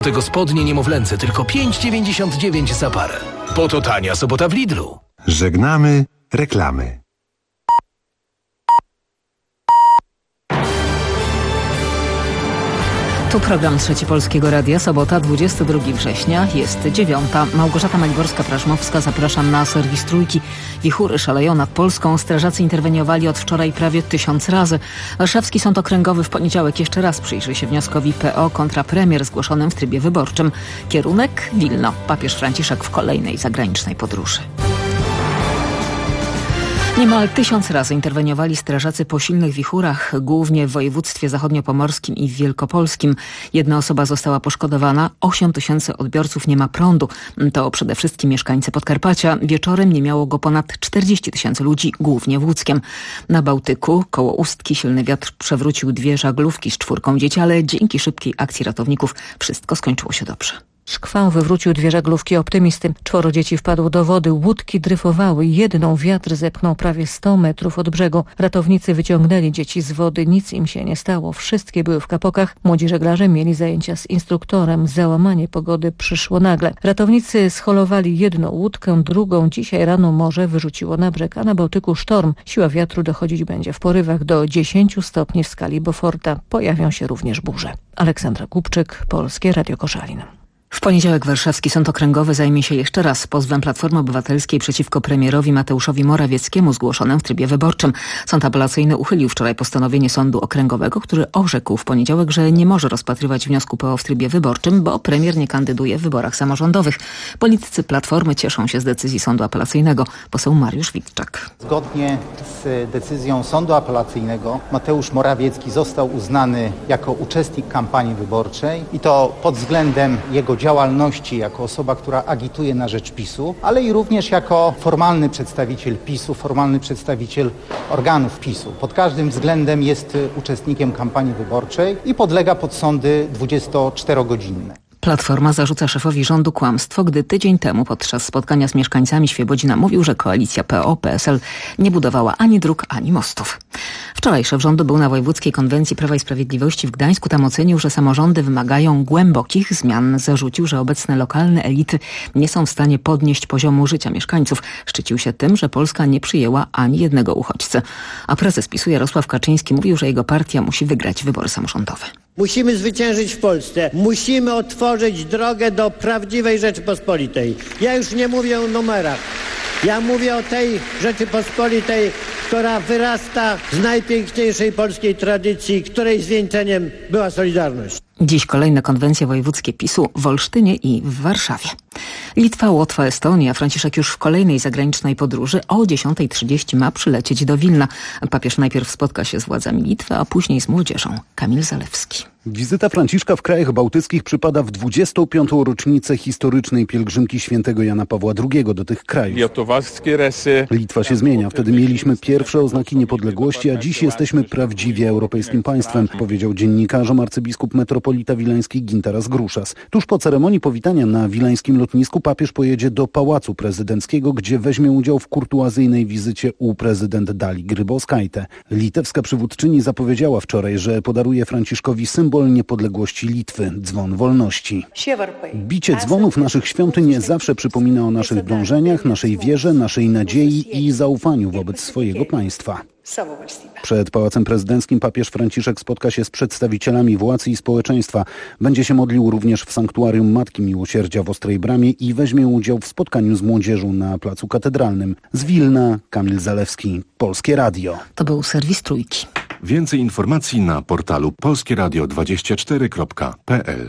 Tego spodnie niemowlęce tylko 5,99 za parę. Po to tania sobota w Lidlu. Żegnamy reklamy. Tu program Trzeci Polskiego Radia, sobota 22 września, jest 9. Małgorzata Maliborska-Prażmowska, zapraszam na serwis Trójki. Wichury szaleją nad Polską, strażacy interweniowali od wczoraj prawie 1000 razy. Warszawski Sąd Okręgowy w poniedziałek jeszcze raz przyjrzy się wnioskowi PO kontra premier zgłoszonym w trybie wyborczym. Kierunek Wilno. Papież Franciszek w kolejnej zagranicznej podróży. Niemal 1000 razy interweniowali strażacy po silnych wichurach, głównie w województwie zachodniopomorskim i w wielkopolskim. Jedna osoba została poszkodowana, 8000 odbiorców nie ma prądu. To przede wszystkim mieszkańcy Podkarpacia. Wieczorem nie miało go ponad 40 000 ludzi, głównie w Łódzkiem. Na Bałtyku koło Ustki silny wiatr przewrócił 2 żaglówki z 4 dzieci, ale dzięki szybkiej akcji ratowników wszystko skończyło się dobrze. Szkwał wywrócił 2 żaglówki Optymisty. 4 dzieci wpadło do wody, łódki dryfowały. Jedną wiatr zepchnął prawie 100 metrów od brzegu. Ratownicy wyciągnęli dzieci z wody, nic im się nie stało. Wszystkie były w kapokach. Młodzi żeglarze mieli zajęcia z instruktorem. Załamanie pogody przyszło nagle. Ratownicy scholowali jedną łódkę, drugą dzisiaj rano morze wyrzuciło na brzeg, a na Bałtyku sztorm. Siła wiatru dochodzić będzie w porywach do 10 stopni w skali Beauforta. Pojawią się również burze. Aleksandra Kupczyk, Polskie Radio Koszalin. W poniedziałek Warszawski Sąd Okręgowy zajmie się jeszcze raz pozwem Platformy Obywatelskiej przeciwko premierowi Mateuszowi Morawieckiemu zgłoszonym w trybie wyborczym. Sąd apelacyjny uchylił wczoraj postanowienie Sądu Okręgowego, który orzekł w poniedziałek, że nie może rozpatrywać wniosku PO w trybie wyborczym, bo premier nie kandyduje w wyborach samorządowych. Politycy Platformy cieszą się z decyzji Sądu Apelacyjnego. Poseł Mariusz Witczak. Zgodnie z decyzją Sądu Apelacyjnego Mateusz Morawiecki został uznany jako uczestnik kampanii wyborczej i to pod względem jego działalności jako osoba, która agituje na rzecz PiS-u, ale i również jako formalny przedstawiciel PiS-u, formalny przedstawiciel organów PiS-u. Pod każdym względem jest uczestnikiem kampanii wyborczej i podlega pod sądy 24-godzinne. Platforma zarzuca szefowi rządu kłamstwo, gdy tydzień temu podczas spotkania z mieszkańcami Świebodzina mówił, że koalicja PO-PSL nie budowała ani dróg, ani mostów. Wczoraj szef rządu był na Wojewódzkiej Konwencji Prawa i Sprawiedliwości w Gdańsku. Tam ocenił, że samorządy wymagają głębokich zmian. Zarzucił, że obecne lokalne elity nie są w stanie podnieść poziomu życia mieszkańców. Szczycił się tym, że Polska nie przyjęła ani jednego uchodźcy. A prezes PiS-u Jarosław Kaczyński mówił, że jego partia musi wygrać wybory samorządowe. Musimy zwyciężyć w Polsce. Musimy otworzyć drogę do prawdziwej Rzeczypospolitej. Ja już nie mówię o numerach. Ja mówię o tej Rzeczypospolitej, która wyrasta z najpiękniejszej polskiej tradycji, której zwieńczeniem była Solidarność. Dziś kolejne konwencje wojewódzkie PiS-u w Olsztynie i w Warszawie. Litwa, Łotwa, Estonia. Franciszek już w kolejnej zagranicznej podróży o 10:30 ma przylecieć do Wilna. Papież najpierw spotka się z władzami Litwy, a później z młodzieżą. Kamil Zalewski. Wizyta Franciszka w krajach bałtyckich przypada w 25. rocznicę historycznej pielgrzymki świętego Jana Pawła II do tych krajów. Litwa się zmienia. Wtedy mieliśmy pierwsze oznaki niepodległości, a dziś jesteśmy prawdziwie europejskim państwem, powiedział dziennikarzom arcybiskup metropolita wileński Gintaras Gruszas. Tuż po ceremonii powitania na wileńskim lotnisku papież pojedzie do Pałacu Prezydenckiego, gdzie weźmie udział w kurtuazyjnej wizycie u prezydent Dalii Grybauskaitė. Litewska przywódczyni zapowiedziała wczoraj, że podaruje Franciszkowi symbol niepodległości Litwy, dzwon wolności. Bicie dzwonów naszych świątyń zawsze przypomina o naszych dążeniach, naszej wierze, naszej nadziei i zaufaniu wobec swojego państwa. Przed Pałacem Prezydenckim papież Franciszek spotka się z przedstawicielami władz i społeczeństwa. Będzie się modlił również w sanktuarium Matki Miłosierdzia w Ostrej Bramie i weźmie udział w spotkaniu z młodzieżą na Placu Katedralnym. Z Wilna, Kamil Zalewski, Polskie Radio. To był serwis Trójki. Więcej informacji na portalu polskieradio24.pl.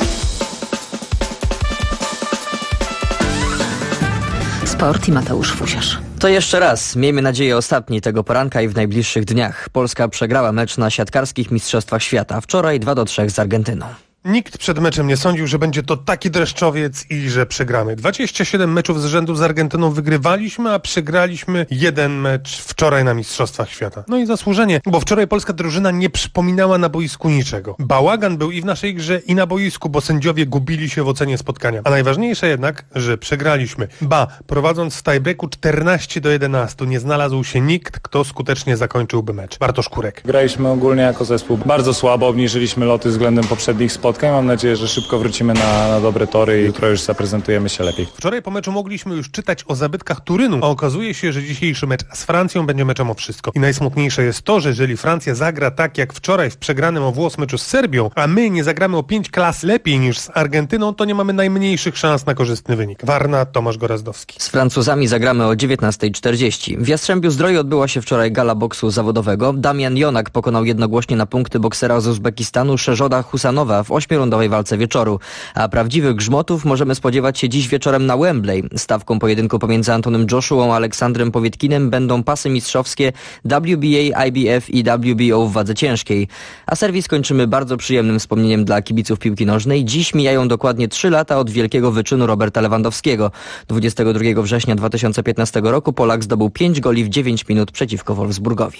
Sport i Mateusz Fusiarz. To jeszcze raz, miejmy nadzieję ostatni tego poranka i w najbliższych dniach. Polska przegrała mecz na siatkarskich mistrzostwach świata. Wczoraj 2-3 z Argentyną. Nikt przed meczem nie sądził, że będzie to taki dreszczowiec i że przegramy. 27 meczów z rzędu z Argentyną wygrywaliśmy, a przegraliśmy jeden mecz wczoraj na Mistrzostwach Świata. No i zasłużenie, bo wczoraj polska drużyna nie przypominała na boisku niczego. Bałagan był i w naszej grze, i na boisku, bo sędziowie gubili się w ocenie spotkania. A najważniejsze jednak, że przegraliśmy. Prowadząc w tiebreaku 14-11, nie znalazł się nikt, kto skutecznie zakończyłby mecz. Bartosz Kurek. Graliśmy ogólnie jako zespół bardzo słabo, obniżyliśmy loty względem poprzednich spotkań. spotkań. Mam nadzieję, że szybko wrócimy na dobre tory i jutro już zaprezentujemy się lepiej. Wczoraj po meczu mogliśmy już czytać o zabytkach Turynu, a okazuje się, że dzisiejszy mecz z Francją będzie meczem o wszystko. I najsmutniejsze jest to, że jeżeli Francja zagra tak jak wczoraj w przegranym o włos meczu z Serbią, a my nie zagramy o 5 klas lepiej niż z Argentyną, to nie mamy najmniejszych szans na korzystny wynik. Warna, Tomasz Gorazdowski. Z Francuzami zagramy o 19:40. W Jastrzębiu-Zdroju odbyła się wczoraj gala boksu zawodowego. Damian Jonak pokonał jednogłośnie na punkty boksera z Uzbekistanu Szerzoda Husanowa w 8-rundowej walce wieczoru. A prawdziwych grzmotów możemy spodziewać się dziś wieczorem na Wembley. Stawką pojedynku pomiędzy Antonem Joshuą a Aleksandrem Powietkinem będą pasy mistrzowskie WBA, IBF i WBO w wadze ciężkiej. A serwis kończymy bardzo przyjemnym wspomnieniem dla kibiców piłki nożnej. Dziś mijają dokładnie 3 lata od wielkiego wyczynu Roberta Lewandowskiego. 22 września 2015 roku Polak zdobył 5 goli w 9 minut przeciwko Wolfsburgowi.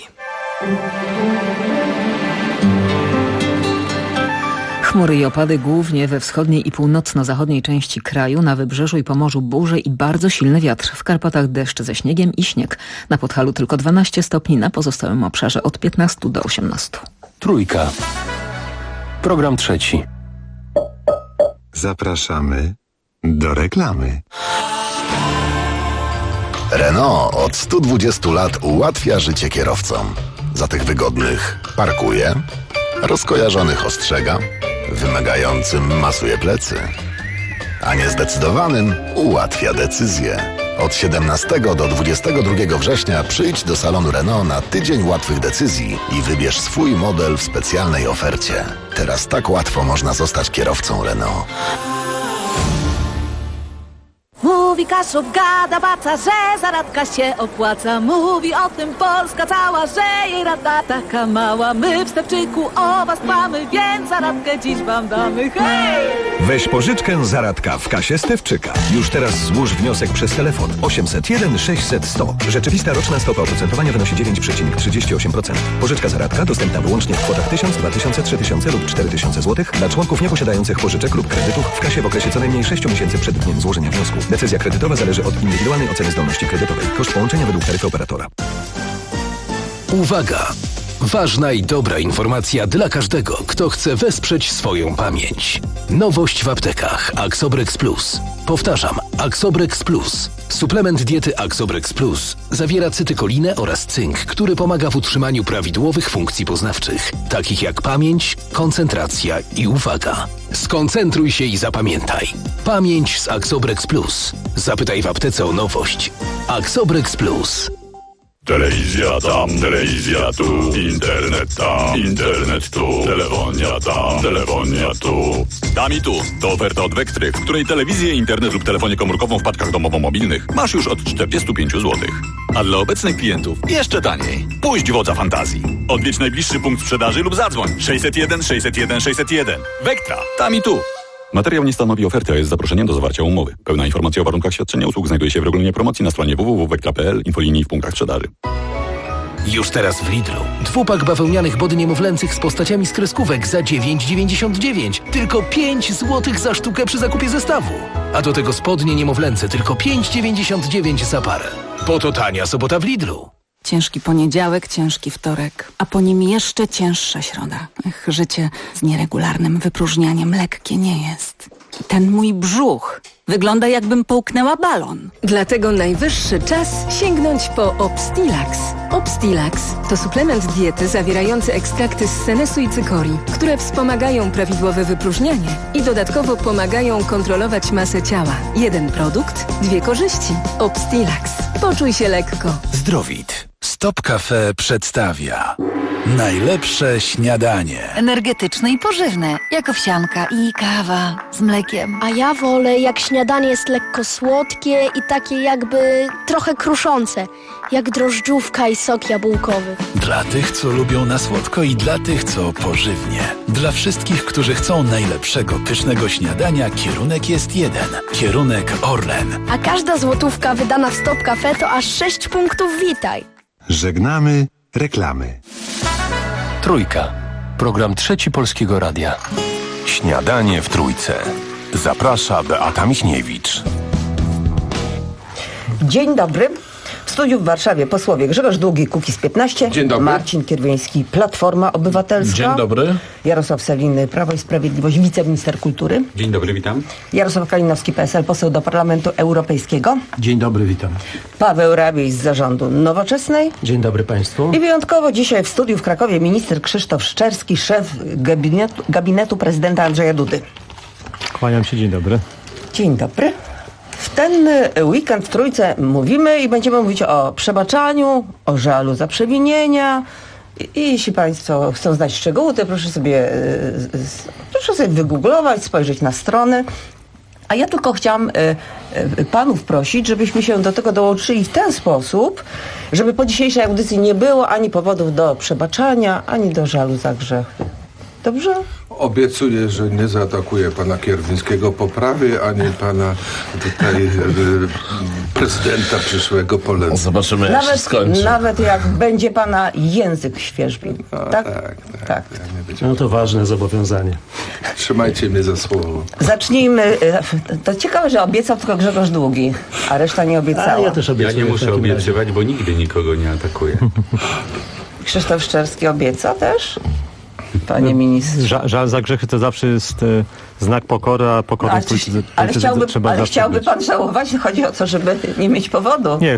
Chmury i opady głównie we wschodniej i północno-zachodniej części kraju, na wybrzeżu i Pomorzu burze i bardzo silny wiatr. W Karpatach deszcz ze śniegiem i śnieg. Na Podhalu tylko 12 stopni, na pozostałym obszarze od 15 do 18. Trójka. Program trzeci. Zapraszamy do reklamy. Renault od 120 lat ułatwia życie kierowcom. Za tych wygodnych parkuje, rozkojarzonych ostrzega, wymagającym masuje plecy, a niezdecydowanym ułatwia decyzje. Od 17 do 22 września przyjdź do salonu Renault na tydzień łatwych decyzji i wybierz swój model w specjalnej ofercie. Teraz tak łatwo można zostać kierowcą Renault. Mówi Kaszub, gada baca, że zaradka się opłaca. Mówi o tym Polska cała, że jej rada taka mała. My w Stepczyku o was dbamy, więc zaradkę dziś wam damy. Hej! Weź pożyczkę zaradka w kasie Stewczyka. Już teraz złóż wniosek przez telefon 801 600 100. Rzeczywista roczna stopa oprocentowania wynosi 9,38%. Pożyczka zaradka dostępna wyłącznie w kwotach 1000, 2000, 3000 lub 4000 zł dla członków nieposiadających pożyczek lub kredytów w kasie w okresie co najmniej 6 miesięcy przed dniem złożenia wniosku. Decyzja kredytowa zależy od indywidualnej oceny zdolności kredytowej. Koszt połączenia według taryfy operatora. Uwaga! Ważna i dobra informacja dla każdego, kto chce wesprzeć swoją pamięć. Nowość w aptekach Axobrex Plus. Powtarzam, Axobrex Plus. Suplement diety Axobrex Plus zawiera cytykolinę oraz cynk, który pomaga w utrzymaniu prawidłowych funkcji poznawczych, takich jak pamięć, koncentracja i uwaga. Skoncentruj się i zapamiętaj. Pamięć z Axobrex Plus. Zapytaj w aptece o nowość. Axobrex Plus. Telewizja tam, telewizja tu, internet tam, internet tu, telefonia tam, telefonia tu. Tam i tu. To oferta od Wektry, w której telewizję, internet lub telefonię komórkową w paczkach domowo-mobilnych masz już od 45 zł. A dla obecnych klientów jeszcze taniej. Puść wodza fantazji. Odwiedź najbliższy punkt sprzedaży lub zadzwoń 601 601 601. Wektra. Tam i tu. Materiał nie stanowi oferty, a jest zaproszeniem do zawarcia umowy. Pełna informacja o warunkach świadczenia usług znajduje się w regulaminie promocji na stronie www.wektra.pl, infolinii w punktach sprzedaży. Już teraz w Lidlu. 2-pak bawełnianych body niemowlęcych z postaciami z kreskówek za 9,99. Tylko 5 zł za sztukę przy zakupie zestawu. A do tego spodnie niemowlęce tylko 5,99 za parę. Po to tania sobota w Lidlu. Ciężki poniedziałek, ciężki wtorek, a po nim jeszcze cięższa środa. Życie z nieregularnym wypróżnianiem lekkie nie jest. Ten mój brzuch wygląda, jakbym połknęła balon. Dlatego najwyższy czas sięgnąć po Obstilax. Obstilax to suplement diety zawierający ekstrakty z senesu i cykorii, które wspomagają prawidłowe wypróżnianie i dodatkowo pomagają kontrolować masę ciała. Jeden produkt, 2 korzyści. Obstilax. Poczuj się lekko. Zdrowit. Stop Cafe przedstawia najlepsze śniadanie. Energetyczne i pożywne, jak owsianka i kawa z mlekiem. A ja wolę, jak śniadanie jest lekko słodkie i takie jakby trochę kruszące, jak drożdżówka i sok jabłkowy. Dla tych, co lubią na słodko i dla tych, co pożywnie. Dla wszystkich, którzy chcą najlepszego, pysznego śniadania, kierunek jest jeden. Kierunek Orlen. A każda złotówka wydana w Stop Cafe to aż 6 punktów Witaj. Żegnamy reklamy. Trójka. Program trzeci Polskiego Radia. Śniadanie w Trójce. Zaprasza Beata Michniewicz. Dzień dobry. W studiu w Warszawie posłowie Grzegorz Długi, Kukiz15. Dzień dobry. Marcin Kierwiński, Platforma Obywatelska. Dzień dobry. Jarosław Sellin, Prawo i Sprawiedliwość, wiceminister kultury. Dzień dobry, witam. Jarosław Kalinowski, PSL, poseł do Parlamentu Europejskiego. Dzień dobry, witam. Paweł Rabiej z Zarządu Nowoczesnej. Dzień dobry Państwu. I wyjątkowo dzisiaj w studiu w Krakowie minister Krzysztof Szczerski, szef gabinetu prezydenta Andrzeja Dudy. Kłaniam się, dzień dobry. Dzień dobry. W ten weekend w Trójce mówimy i będziemy mówić o przebaczaniu, o żalu za przewinienia. I jeśli Państwo chcą znać szczegóły, to proszę sobie wygooglować, spojrzeć na strony. A ja tylko chciałam panów prosić, żebyśmy się do tego dołączyli w ten sposób, żeby po dzisiejszej audycji nie było ani powodów do przebaczania, ani do żalu za grzechy. Dobrze? Obiecuję, że nie zaatakuję pana Kierwińskiego po prawie, ani pana tutaj prezydenta przyszłego Polski. Zobaczymy, jak się skończy. Nawet jak będzie pana język świerzbił. Tak? Tak. No to ważne zobowiązanie. Trzymajcie mnie za słowo. Zacznijmy. To ciekawe, że obiecał tylko Grzegorz Długi, a reszta nie obiecała. Ja też obiecuję. Ja nie muszę obiecywać, bo nigdy nikogo nie atakuję. Krzysztof Szczerski obieca też? Panie ministrze. Żal za grzechy to zawsze jest znak pokory, a pokory ale chciałby pan żałować? Chodzi o to, żeby nie mieć powodu. Nie,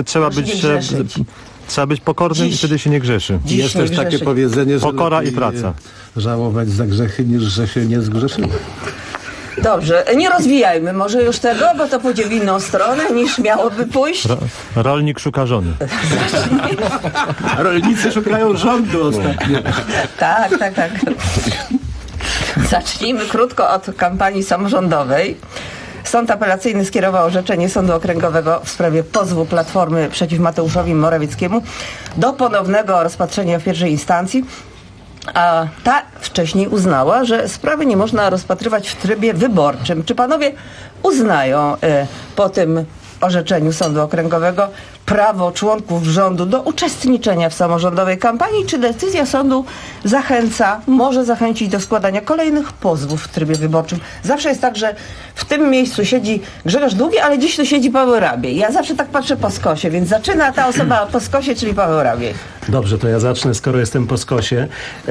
trzeba być pokornym i wtedy się nie grzeszy. Jest też takie powiedzenie, że pokora i praca. Żałować za grzechy, niż że się nie zgrzeszyło. Dobrze, nie rozwijajmy może już tego, bo to pójdzie w inną stronę niż miałoby pójść. Rolnik szuka żony. Rolnicy szukają rządu ostatnio. Tak. Zacznijmy krótko od kampanii samorządowej. Sąd apelacyjny skierował orzeczenie Sądu Okręgowego w sprawie pozwu Platformy przeciw Mateuszowi Morawieckiemu do ponownego rozpatrzenia w pierwszej instancji. A ta wcześniej uznała, że sprawy nie można rozpatrywać w trybie wyborczym. Czy panowie uznają po tym orzeczeniu Sądu Okręgowego prawo członków rządu do uczestniczenia w samorządowej kampanii? Czy decyzja sądu może zachęcić do składania kolejnych pozwów w trybie wyborczym? Zawsze jest tak, że w tym miejscu siedzi Grzegorz Długi, ale dziś tu siedzi Paweł Rabiej. Ja zawsze tak patrzę po skosie, więc zaczyna ta osoba po skosie, czyli Paweł Rabiej. Dobrze, to ja zacznę, skoro jestem po skosie.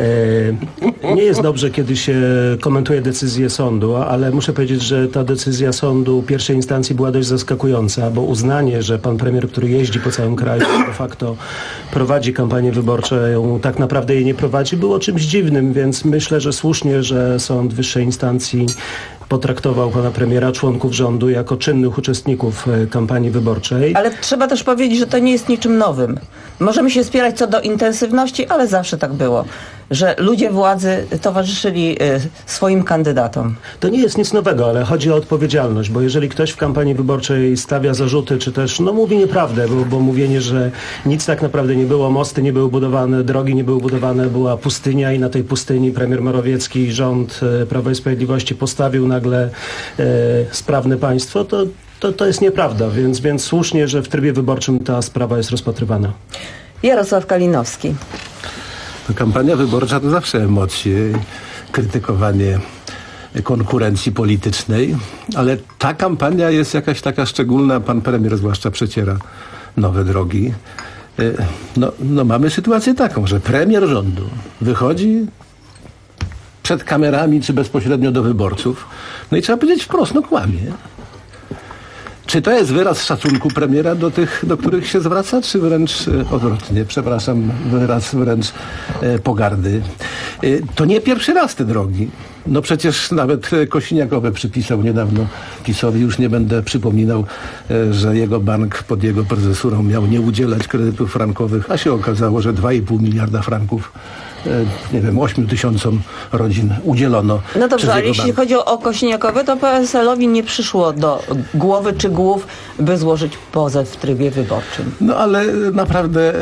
Nie jest dobrze, kiedy się komentuje decyzję sądu, ale muszę powiedzieć, że ta decyzja sądu pierwszej instancji była dość zaskakująca, bo uznanie, że pan premier, który jeździ po całym kraju, de facto prowadzi kampanię wyborczą, tak naprawdę jej nie prowadzi, było czymś dziwnym, więc myślę, że słusznie, że sąd wyższej instancji potraktował pana premiera, członków rządu jako czynnych uczestników kampanii wyborczej. Ale trzeba też powiedzieć, że to nie jest niczym nowym. Możemy się spierać co do intensywności, ale zawsze tak było, że ludzie władzy towarzyszyli swoim kandydatom. To nie jest nic nowego, ale chodzi o odpowiedzialność, bo jeżeli ktoś w kampanii wyborczej stawia zarzuty, czy też mówi nieprawdę, bo mówienie, że nic tak naprawdę nie było, mosty nie były budowane, drogi nie były budowane, była pustynia i na tej pustyni premier Morawiecki i rząd Prawa i Sprawiedliwości postawił nagle sprawne państwo, to jest nieprawda, więc słusznie, że w trybie wyborczym ta sprawa jest rozpatrywana. Jarosław Kalinowski. Kampania wyborcza to zawsze emocje, krytykowanie konkurencji politycznej, ale ta kampania jest jakaś taka szczególna, pan premier zwłaszcza przeciera nowe drogi. Mamy sytuację taką, że premier rządu wychodzi przed kamerami czy bezpośrednio do wyborców, i trzeba powiedzieć wprost, kłamie. Czy to jest wyraz szacunku premiera do tych, do których się zwraca, czy wręcz odwrotnie, wyraz wręcz pogardy? To nie pierwszy raz te drogi. Przecież nawet Kosiniakowy przypisał niedawno PiS-owi, już nie będę przypominał, że jego bank pod jego prezesurą miał nie udzielać kredytów frankowych, a się okazało, że 2,5 miliarda franków 8 000 rodzin udzielono. No dobrze, ale jeśli chodzi o Kosiniakowe, to PSL-owi nie przyszło do głowy czy głów, by złożyć pozew w trybie wyborczym. Ale naprawdę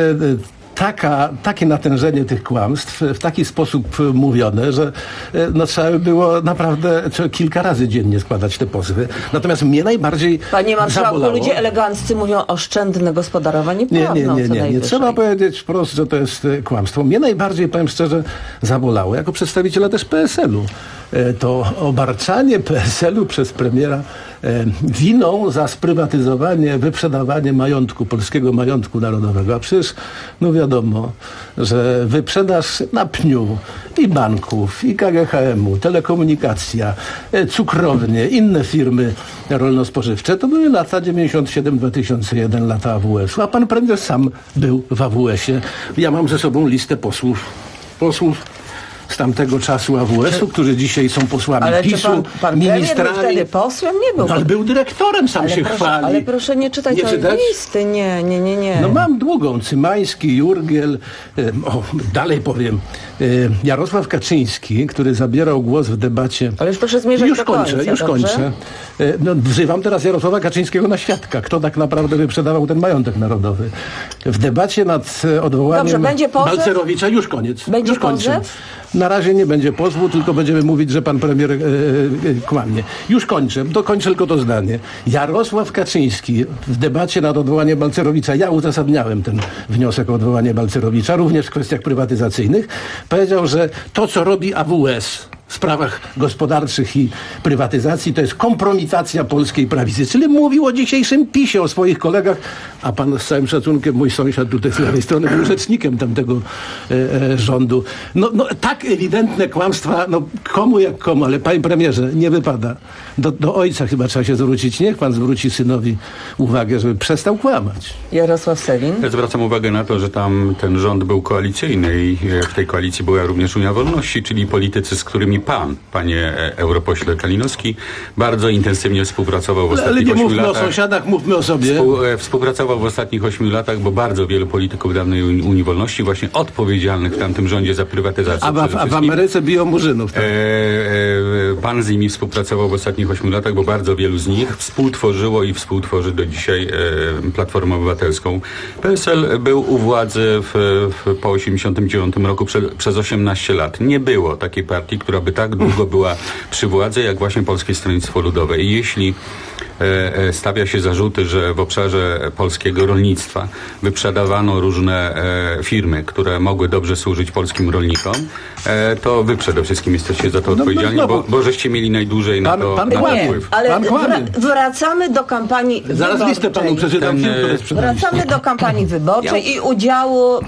takie natężenie tych kłamstw w taki sposób mówione, że trzeba by było naprawdę kilka razy dziennie składać te pozwy. Natomiast mnie najbardziej Panie marszałku, zabolało... ludzie eleganccy mówią oszczędne gospodarowanie prawną. Nie. Trzeba powiedzieć wprost, że to jest kłamstwo. Mnie najbardziej, powiem szczerze, zabolało, jako przedstawiciela też PSL-u, to obarczanie PSL-u przez premiera winą za sprywatyzowanie, wyprzedawanie majątku, polskiego majątku narodowego. A przecież, no wiadomo, że wyprzedaż na pniu i banków, i KGHM-u, telekomunikacja, cukrownie, inne firmy rolno-spożywcze, to były lata 97-2001, lata AWS-u. A pan premier sam był w AWS-ie. Ja mam ze sobą listę posłów z tamtego czasu AWS-u, którzy dzisiaj są posłami PiS-u, czy pan ministrami. Był wtedy posłem? Nie był. No, ale był dyrektorem, sam się chwali. Ale proszę nie czytać tej listy. Nie. No mam długą. Cymański, Jurgiel, dalej powiem. Jarosław Kaczyński, który zabierał głos w debacie. Ale już proszę zmierzać do końca. Już kończę. No, wzywam teraz Jarosława Kaczyńskiego na świadka. Kto tak naprawdę wyprzedawał ten majątek narodowy? W debacie nad odwołaniem Balcerowicza, już koniec. Będzie już kończę. pozew? Na razie nie będzie pozwu, tylko będziemy mówić, że pan premier kłamie. Już kończę, dokończę tylko to zdanie. Jarosław Kaczyński w debacie nad odwołaniem Balcerowicza, ja uzasadniałem ten wniosek o odwołanie Balcerowicza, również w kwestiach prywatyzacyjnych, powiedział, że to, co robi AWS w sprawach gospodarczych i prywatyzacji, to jest kompromitacja polskiej prawicy. Czyli mówił o dzisiejszym PiS-ie, o swoich kolegach, a pan z całym szacunkiem, mój sąsiad tutaj z lewej strony, był rzecznikiem tamtego rządu. No tak ewidentne kłamstwa, no komu jak komu, ale panie premierze, nie wypada. Do ojca chyba trzeba się zwrócić. Niech pan zwróci synowi uwagę, żeby przestał kłamać. Jarosław Sellin. Ja zwracam uwagę na to, że tam ten rząd był koalicyjny i w tej koalicji była również Unia Wolności, czyli politycy, z którymi pan, panie europośle Kalinowski, bardzo intensywnie współpracował w ostatnich 8 latach. Ale nie mówmy o sąsiadach, mówmy o sobie. Współpracował w ostatnich 8 latach, bo bardzo wielu polityków dawnej Unii Wolności właśnie odpowiedzialnych w tamtym rządzie za prywatyzację. A w Ameryce biją murzynów. Tak? Pan z nimi współpracował w ostatnich 8 latach, bo bardzo wielu z nich współtworzyło i współtworzy do dzisiaj Platformę Obywatelską. PSL był u władzy po 1989 roku przez 18 lat. Nie było takiej partii, która by tak długo była przy władzy, jak właśnie Polskie Stronnictwo Ludowe. I jeśli stawia się zarzuty, że w obszarze polskiego rolnictwa wyprzedawano różne firmy, które mogły dobrze służyć polskim rolnikom, to wy przede wszystkim jesteście za to odpowiedzialni, bo żeście mieli najdłużej na to wpływ. Ale wracamy do kampanii Zaraz listę panu przeczytam. Wracamy do kampanii wyborczej i udziału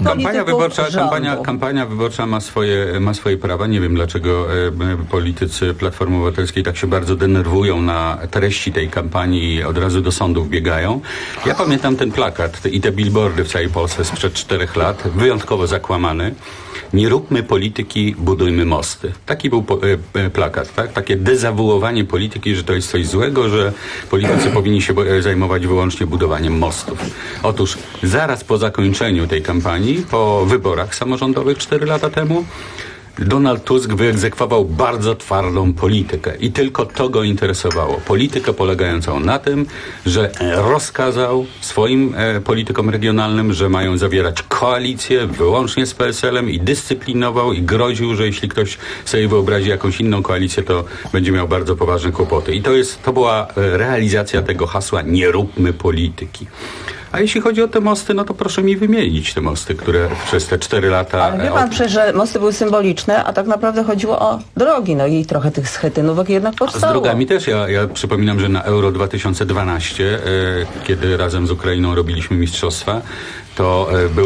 Kampania wyborcza ma swoje prawa. Nie wiem, dlaczego politycy Platformy Obywatelskiej tak się bardzo denerwują na treści tej kampanii i od razu do sądów biegają. Ja pamiętam ten plakat i te billboardy w całej Polsce sprzed 4 lat, wyjątkowo zakłamany. Nie róbmy polityki, budujmy mosty. Taki był plakat, tak? Takie dezawuowanie polityki, że to jest coś złego, że politycy powinni się zajmować wyłącznie budowaniem mostów. Otóż zaraz po zakończeniu tej kampanii, po wyborach samorządowych 4 lata temu, Donald Tusk wyegzekwował bardzo twardą politykę i tylko to go interesowało. Politykę polegającą na tym, że rozkazał swoim politykom regionalnym, że mają zawierać koalicję wyłącznie z PSL-em i dyscyplinował i groził, że jeśli ktoś sobie wyobrazi jakąś inną koalicję, to będzie miał bardzo poważne kłopoty. I to była realizacja tego hasła nie róbmy polityki. A jeśli chodzi o te mosty, no to proszę mi wymienić te mosty, które przez te 4 lata... Ale wie pan przecież, że mosty były symboliczne, a tak naprawdę chodziło o drogi, no i trochę tych schetynówek jednak powstało. Z drogami też. Ja przypominam, że na Euro 2012, kiedy razem z Ukrainą robiliśmy mistrzostwa, to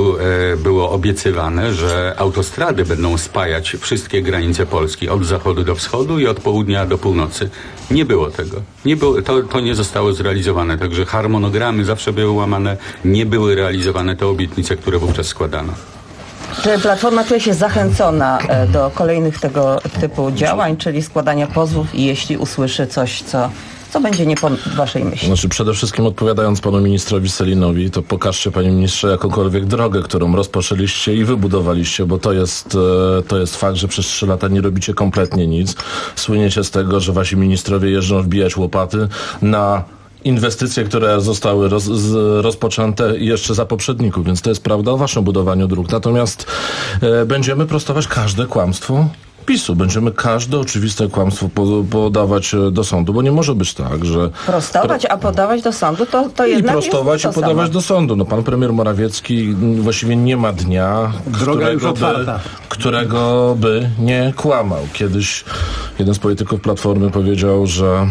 było obiecywane, że autostrady będą spajać wszystkie granice Polski od zachodu do wschodu i od południa do północy. Nie było tego. To nie zostało zrealizowane. Także harmonogramy zawsze były łamane, nie były realizowane te obietnice, które wówczas składano. Czy Platforma czuje się zachęcona do kolejnych tego typu działań, czyli składania pozwów i jeśli usłyszy coś, co będzie nie po waszej myśli? Znaczy przede wszystkim odpowiadając panu ministrowi Sellinowi, to pokażcie, panie ministrze, jakąkolwiek drogę, którą rozpoczęliście i wybudowaliście, bo to jest fakt, że przez 3 lata nie robicie kompletnie nic. Słyniecie z tego, że wasi ministrowie jeżdżą wbijać łopaty na inwestycje, które zostały rozpoczęte jeszcze za poprzedników, więc to jest prawda o waszym budowaniu dróg. Natomiast będziemy prostować każde kłamstwo PiS-u. Będziemy każde oczywiste kłamstwo podawać do sądu, bo nie może być tak, że... Prostować, a podawać do sądu, to jednak prostować jest i podawać do sądu. No, pan premier Morawiecki właściwie nie ma dnia, którego by nie kłamał. Kiedyś jeden z polityków Platformy powiedział, że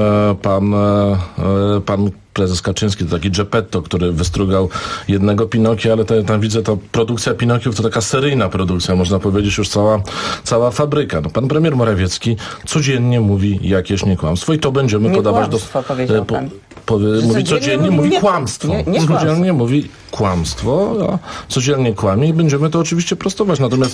pan prezes Kaczyński to taki Geppetto, który wystrugał jednego Pinokia, ale tam widzę, ta produkcja Pinokiów to taka seryjna produkcja, można powiedzieć już cała fabryka. No, pan premier Morawiecki codziennie mówi jakieś niekłamstwo i to będziemy podawać do... Mówi codziennie, mówi kłamstwo. Codziennie mówi kłamstwo, codziennie kłamie i będziemy to oczywiście prostować. Natomiast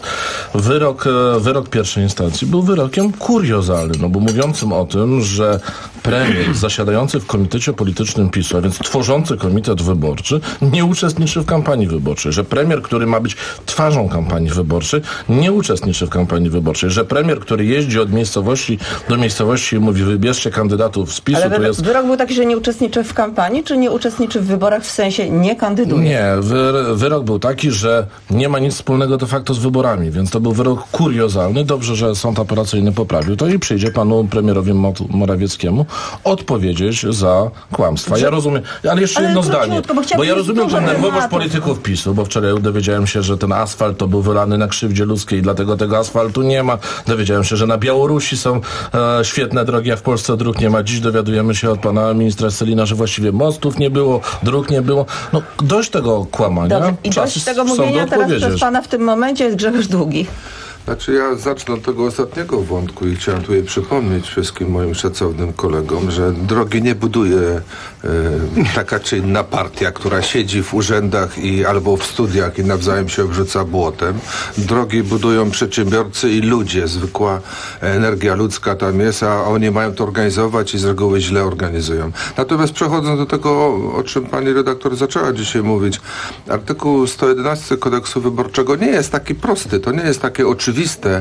wyrok pierwszej instancji był wyrokiem kuriozalnym, no bo mówiącym o tym, że premier zasiadający w komitecie politycznym PiS-u, a więc tworzący komitet wyborczy, nie uczestniczy w kampanii wyborczej, że premier, który ma być twarzą kampanii wyborczej, nie uczestniczy w kampanii wyborczej, że premier, który jeździ od miejscowości do miejscowości i mówi, wybierzcie kandydatów z PiS-u, ale wyrok był taki, że nie uczestniczy w kampanii, czy nie uczestniczy w wyborach, w sensie nie kandyduje? Nie, wyrok był taki, że nie ma nic wspólnego de facto z wyborami, więc to był wyrok kuriozalny. Dobrze, że sąd apelacyjny poprawił to i przyjdzie panu premierowi Morawieckiemu odpowiedzieć za kłamstwa. Ja rozumiem, ale jeszcze jedno zdanie, bo ja rozumiem tę nerwowość polityków PiS-u, bo wczoraj dowiedziałem się, że ten asfalt to był wylany na krzywdzie ludzkiej, dlatego tego asfaltu nie ma. Dowiedziałem się, że na Białorusi są świetne drogi, a w Polsce dróg nie ma. Dziś dowiadujemy się od pana ministra Sellina, że właściwie mostów nie było, dróg nie było. No dość tego kłamania. Dobrze. I dość tego mówienia teraz przez pana w tym momencie jest Grzegorz Długi. Znaczy ja zacznę od tego ostatniego wątku i chciałem tutaj przypomnieć wszystkim moim szacownym kolegom, że drogi nie buduje taka czy inna partia, która siedzi w urzędach albo w studiach i nawzajem się obrzuca błotem. Drogi budują przedsiębiorcy i ludzie. Zwykła energia ludzka tam jest, a oni mają to organizować i z reguły źle organizują. Natomiast przechodząc do tego, o czym pani redaktor zaczęła dzisiaj mówić, artykuł 111 kodeksu wyborczego nie jest taki prosty, to nie jest takie oczywiste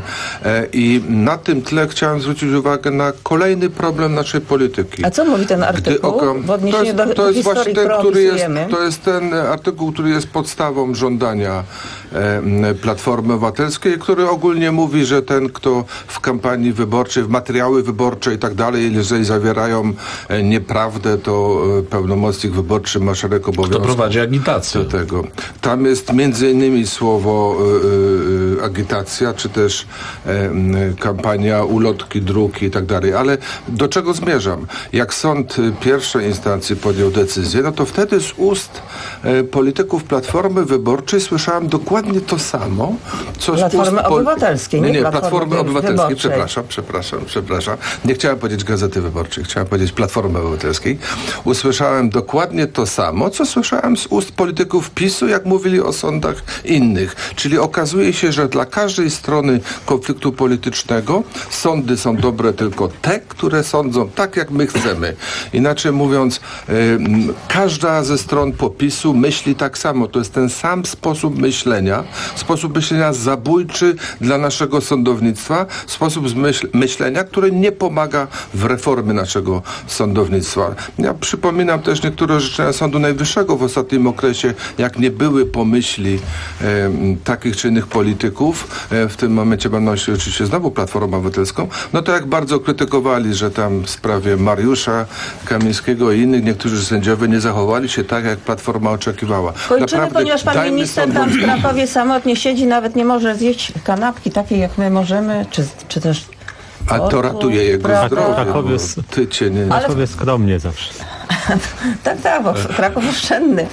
i na tym tle chciałem zwrócić uwagę na kolejny problem naszej polityki. A co mówi ten artykuł w odniesieniu do historii, którą opisujemy? To jest ten artykuł, który jest podstawą żądania Platformy Obywatelskiej, który ogólnie mówi, że ten, kto w kampanii wyborczej, w materiały wyborcze i tak dalej, jeżeli zawierają nieprawdę, to pełnomocnik wyborczy ma szereg obowiązków. Kto prowadzi agitację. Do tego. Tam jest między innymi słowo agitacja, czy też kampania, ulotki, druki i tak dalej. Ale do czego zmierzam? Jak sąd pierwszej instancji podjął decyzję, no to wtedy z ust polityków Platformy Wyborczej słyszałem dokładnie to samo, co Platformy Obywatelskiej, nie Platformy Obywatelskiej, Wyborczej. przepraszam. Nie chciałem powiedzieć Gazety Wyborczej, chciałem powiedzieć Platformy Obywatelskiej. Usłyszałem dokładnie to samo, co słyszałem z ust polityków PiS-u, jak mówili o sądach innych. Czyli okazuje się, że dla każdej strony konfliktu politycznego sądy są dobre tylko te, które sądzą tak, jak my chcemy. Inaczej mówiąc, każda ze stron popisu myśli tak samo. To jest ten sam sposób myślenia zabójczy dla naszego sądownictwa, sposób myślenia, który nie pomaga w reformie naszego sądownictwa. Ja przypominam też niektóre orzeczenia Sądu Najwyższego w ostatnim okresie, jak nie były pomyśli takich czy innych polityków, w tym momencie mam na myśli oczywiście znowu Platformę Obywatelską, no to jak bardzo krytykowali, że tam w sprawie Mariusza Kamińskiego i innych niektórzy sędziowie nie zachowali się tak, jak Platforma oczekiwała. Kończymy, ponieważ pan minister tam w Krakowie samotnie siedzi, nawet nie może zjeść kanapki takiej, jak my możemy, czy też... A to ratuje jego zdrowie. Krakowie skromnie zawsze. Tak, bo Kraków oszczędny.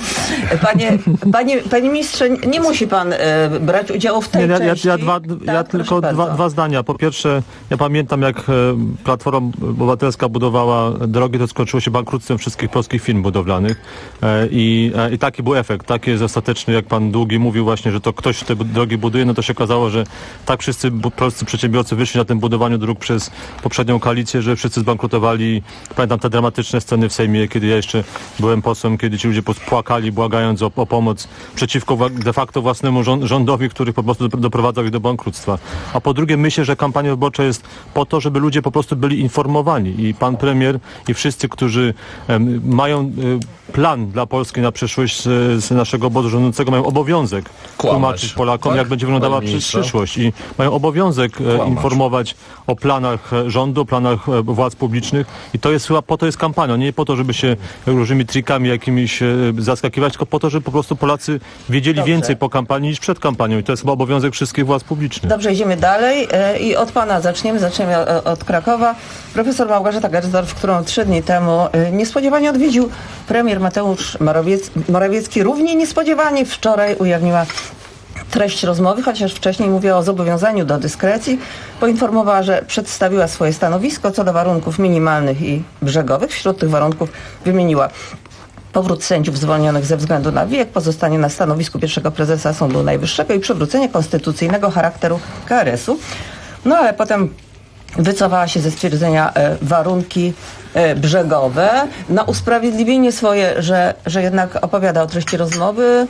Panie ministrze, nie musi pan brać udziału w tej części. Ja tylko dwa zdania. Po pierwsze, ja pamiętam, jak Platforma Obywatelska budowała drogi, to skończyło się bankructwem wszystkich polskich firm budowlanych. I taki był efekt. Taki jest ostateczny, jak pan Długi mówił właśnie, że to ktoś te drogi buduje, no to się okazało, że tak wszyscy polscy przedsiębiorcy wyszli na tym budowaniu dróg przez poprzednią koalicję, że wszyscy zbankrutowali. Pamiętam te dramatyczne sceny w Sejmie istnieje, kiedy ja jeszcze byłem posłem, kiedy ci ludzie płakali, błagając o pomoc przeciwko de facto własnemu rządowi, który po prostu doprowadzał ich do bankructwa. A po drugie, myślę, że kampania wyborcza jest po to, żeby ludzie po prostu byli informowani i pan premier i wszyscy, którzy mają plan dla Polski na przyszłość z naszego obozu rządzącego, mają obowiązek tłumaczyć Polakom, jak będzie wyglądała przyszłość i mają obowiązek informować o planach rządu, o planach władz publicznych i to jest chyba po to jest kampania, nie po to, żeby się różnymi trikami jakimiś zaskakiwać, tylko po to, żeby po prostu Polacy wiedzieli więcej po kampanii niż przed kampanią i to jest chyba obowiązek wszystkich władz publicznych. Dobrze, idziemy dalej i od pana zaczniemy od Krakowa. Profesor Małgorzata Gersdorf, którą 3 dni temu niespodziewanie odwiedził premier Mateusz Morawiecki, równie niespodziewanie wczoraj ujawniła treść rozmowy, chociaż wcześniej mówiła o zobowiązaniu do dyskrecji. Poinformowała, że przedstawiła swoje stanowisko co do warunków minimalnych i brzegowych. Wśród tych warunków wymieniła powrót sędziów zwolnionych ze względu na wiek, pozostanie na stanowisku pierwszego prezesa Sądu Najwyższego i przywrócenie konstytucyjnego charakteru KRS-u. No ale potem wycofała się ze stwierdzenia warunki brzegowe. Na usprawiedliwienie swoje, że jednak opowiada o treści rozmowy,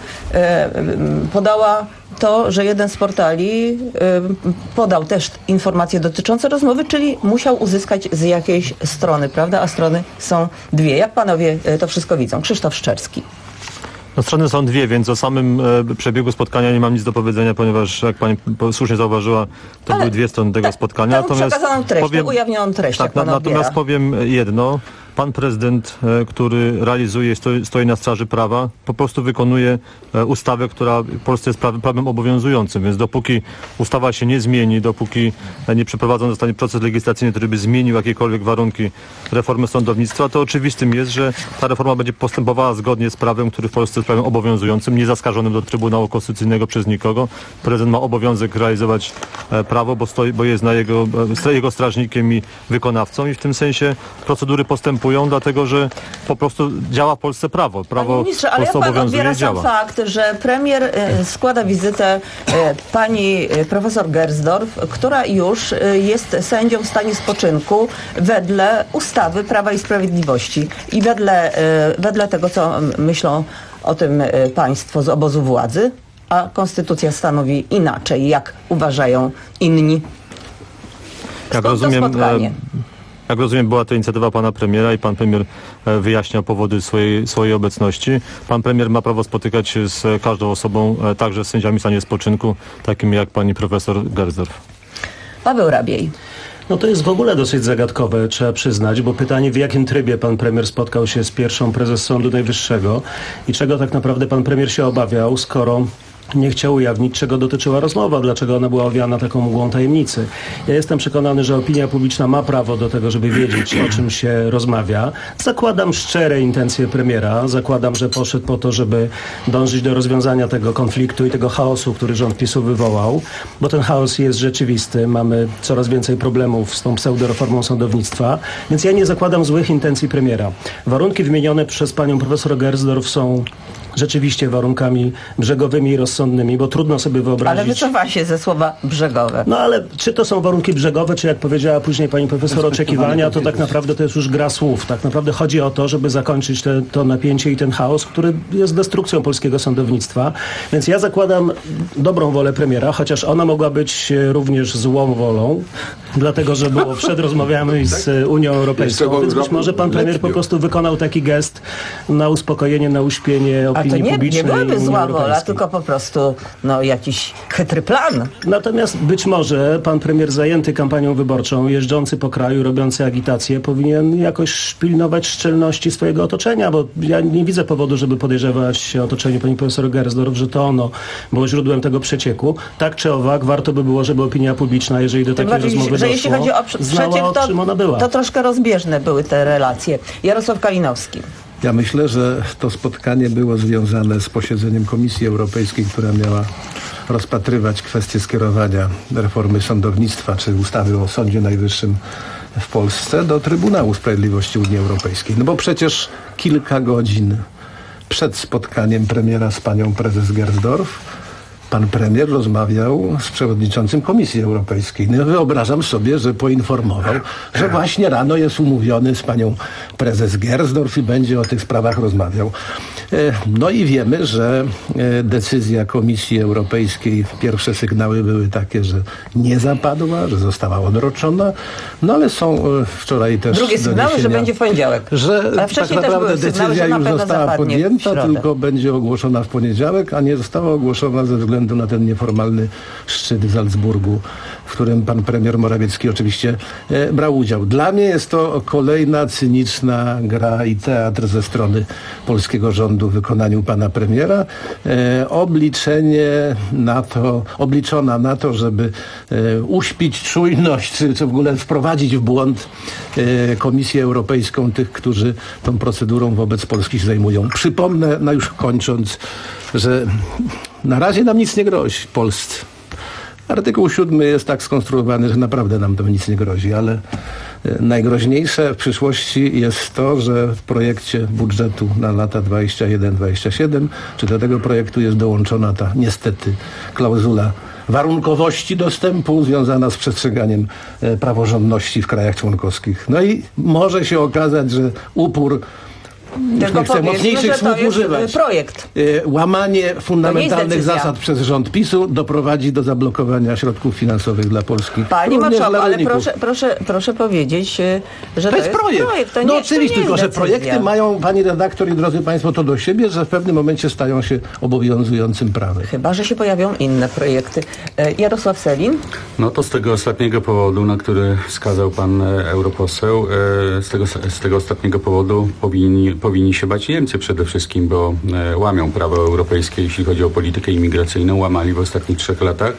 podała to, że jeden z portali podał też informacje dotyczące rozmowy, czyli musiał uzyskać z jakiejś strony, prawda? A strony są 2. Jak panowie to wszystko widzą? Krzysztof Szczerski. No, strony są 2, więc o samym przebiegu spotkania nie mam nic do powiedzenia, ponieważ jak pani słusznie zauważyła, to były 2 strony tego spotkania. Natomiast ujawnioną treść. Tak, natomiast powiem jedno. Pan prezydent, który realizuje, stoi na straży prawa, po prostu wykonuje ustawę, która w Polsce jest prawem obowiązującym. Więc dopóki ustawa się nie zmieni, dopóki nie przeprowadzony zostanie proces legislacyjny, który by zmienił jakiekolwiek warunki reformy sądownictwa, to oczywistym jest, że ta reforma będzie postępowała zgodnie z prawem, który w Polsce jest prawem obowiązującym, niezaskarżonym do Trybunału Konstytucyjnego przez nikogo. Prezydent ma obowiązek realizować prawo, bo jest jego strażnikiem i wykonawcą i w tym sensie procedury postępują, dlatego że po prostu działa w Polsce prawo. Prawo Panie ministrze, ale jak pan odbiera sam fakt, że premier składa wizytę pani profesor Gersdorf, która już jest sędzią w stanie spoczynku wedle ustawy Prawa i Sprawiedliwości i wedle tego, co myślą o tym państwo z obozu władzy, a konstytucja stanowi inaczej, jak uważają inni. Jak rozumiem, była to inicjatywa pana premiera i pan premier wyjaśnia powody swojej obecności. Pan premier ma prawo spotykać się z każdą osobą, także z sędziami w stanie spoczynku, takimi jak pani profesor Gersdorf. Paweł Rabiej. No to jest w ogóle dosyć zagadkowe, trzeba przyznać, bo pytanie, w jakim trybie pan premier spotkał się z pierwszą prezes Sądu Najwyższego i czego tak naprawdę pan premier się obawiał, skoro nie chciał ujawnić, czego dotyczyła rozmowa, dlaczego ona była owiana taką mgłą tajemnicy. Ja jestem przekonany, że opinia publiczna ma prawo do tego, żeby wiedzieć, o czym się rozmawia. Zakładam szczere intencje premiera, zakładam, że poszedł po to, żeby dążyć do rozwiązania tego konfliktu i tego chaosu, który rząd PiS-u wywołał, bo ten chaos jest rzeczywisty. Mamy coraz więcej problemów z tą pseudoreformą sądownictwa, więc ja nie zakładam złych intencji premiera. Warunki wymienione przez panią profesor Gersdorf są rzeczywiście warunkami brzegowymi i rozsądnymi, bo trudno sobie wyobrazić... Ale wycofa się ze słowa brzegowe. No ale czy to są warunki brzegowe, czy jak powiedziała później pani profesor oczekiwania, to tak naprawdę to jest już gra słów. Tak naprawdę chodzi o to, żeby zakończyć to napięcie i ten chaos, który jest destrukcją polskiego sądownictwa. Więc ja zakładam dobrą wolę premiera, chociaż ona mogła być również złą wolą, dlatego, że było przed rozmowami z Unią Europejską, więc być może pan premier po prostu wykonał taki gest na uspokojenie, na uśpienie opinii publicznej. A to nie byłaby zła wola, tylko po prostu jakiś chytry plan. Natomiast być może pan premier zajęty kampanią wyborczą, jeżdżący po kraju, robiący agitację, powinien jakoś pilnować szczelności swojego otoczenia, bo ja nie widzę powodu, żeby podejrzewać otoczenie pani profesor Gersdorf, że to ono było źródłem tego przecieku. Tak czy owak, warto by było, żeby opinia publiczna, jeżeli do takiej rozmowy doszło, jeśli chodzi o przeciek, to troszkę rozbieżne były te relacje. Jarosław Kalinowski. Ja myślę, że to spotkanie było związane z posiedzeniem Komisji Europejskiej, która miała rozpatrywać kwestię skierowania reformy sądownictwa czy ustawy o Sądzie Najwyższym w Polsce do Trybunału Sprawiedliwości Unii Europejskiej. No bo przecież kilka godzin przed spotkaniem premiera z panią prezes Gersdorf pan premier rozmawiał z przewodniczącym Komisji Europejskiej. No, wyobrażam sobie, że poinformował, że właśnie rano jest umówiony z panią prezes Gersdorf i będzie o tych sprawach rozmawiał. No i wiemy, że decyzja Komisji Europejskiej, pierwsze sygnały były takie, że nie zapadła, że została odroczona, no ale są wczoraj też drugie sygnały, że będzie w poniedziałek. Że tak naprawdę decyzja już została podjęta, tylko będzie ogłoszona w poniedziałek, a nie została ogłoszona ze względu na ten nieformalny szczyt w Salzburgu, w którym pan premier Morawiecki oczywiście brał udział. Dla mnie jest to kolejna cyniczna gra i teatr ze strony polskiego rządu w wykonaniu pana premiera. Obliczona na to, żeby uśpić czujność, czy w ogóle wprowadzić w błąd Komisję Europejską, tych, którzy tą procedurą wobec Polski się zajmują. Przypomnę, już kończąc, że na razie nam nic nie grozi, Polsce. Artykuł 7 jest tak skonstruowany, że naprawdę nam to nic nie grozi, ale najgroźniejsze w przyszłości jest to, że w projekcie budżetu na lata 21-27, czy do tego projektu jest dołączona ta niestety klauzula warunkowości dostępu związana z przestrzeganiem praworządności w krajach członkowskich. No i może się okazać, że upór, nie chcę mocniejszych słów używać, projekt. Łamanie fundamentalnych zasad przez rząd PiS-u doprowadzi do zablokowania środków finansowych dla Polski. Pani Marszałek, ale proszę powiedzieć, że to jest projekt. No oczywiście, tylko że projekty mają, pani redaktor i drodzy państwo, to do siebie, że w pewnym momencie stają się obowiązującym prawem. Chyba że się pojawią inne projekty. Jarosław Sellin? No to z tego ostatniego powodu, na który wskazał pan europoseł, z tego ostatniego powodu powinni się bać Niemcy przede wszystkim, bo łamią prawo europejskie, jeśli chodzi o politykę imigracyjną. Łamali w ostatnich 3 latach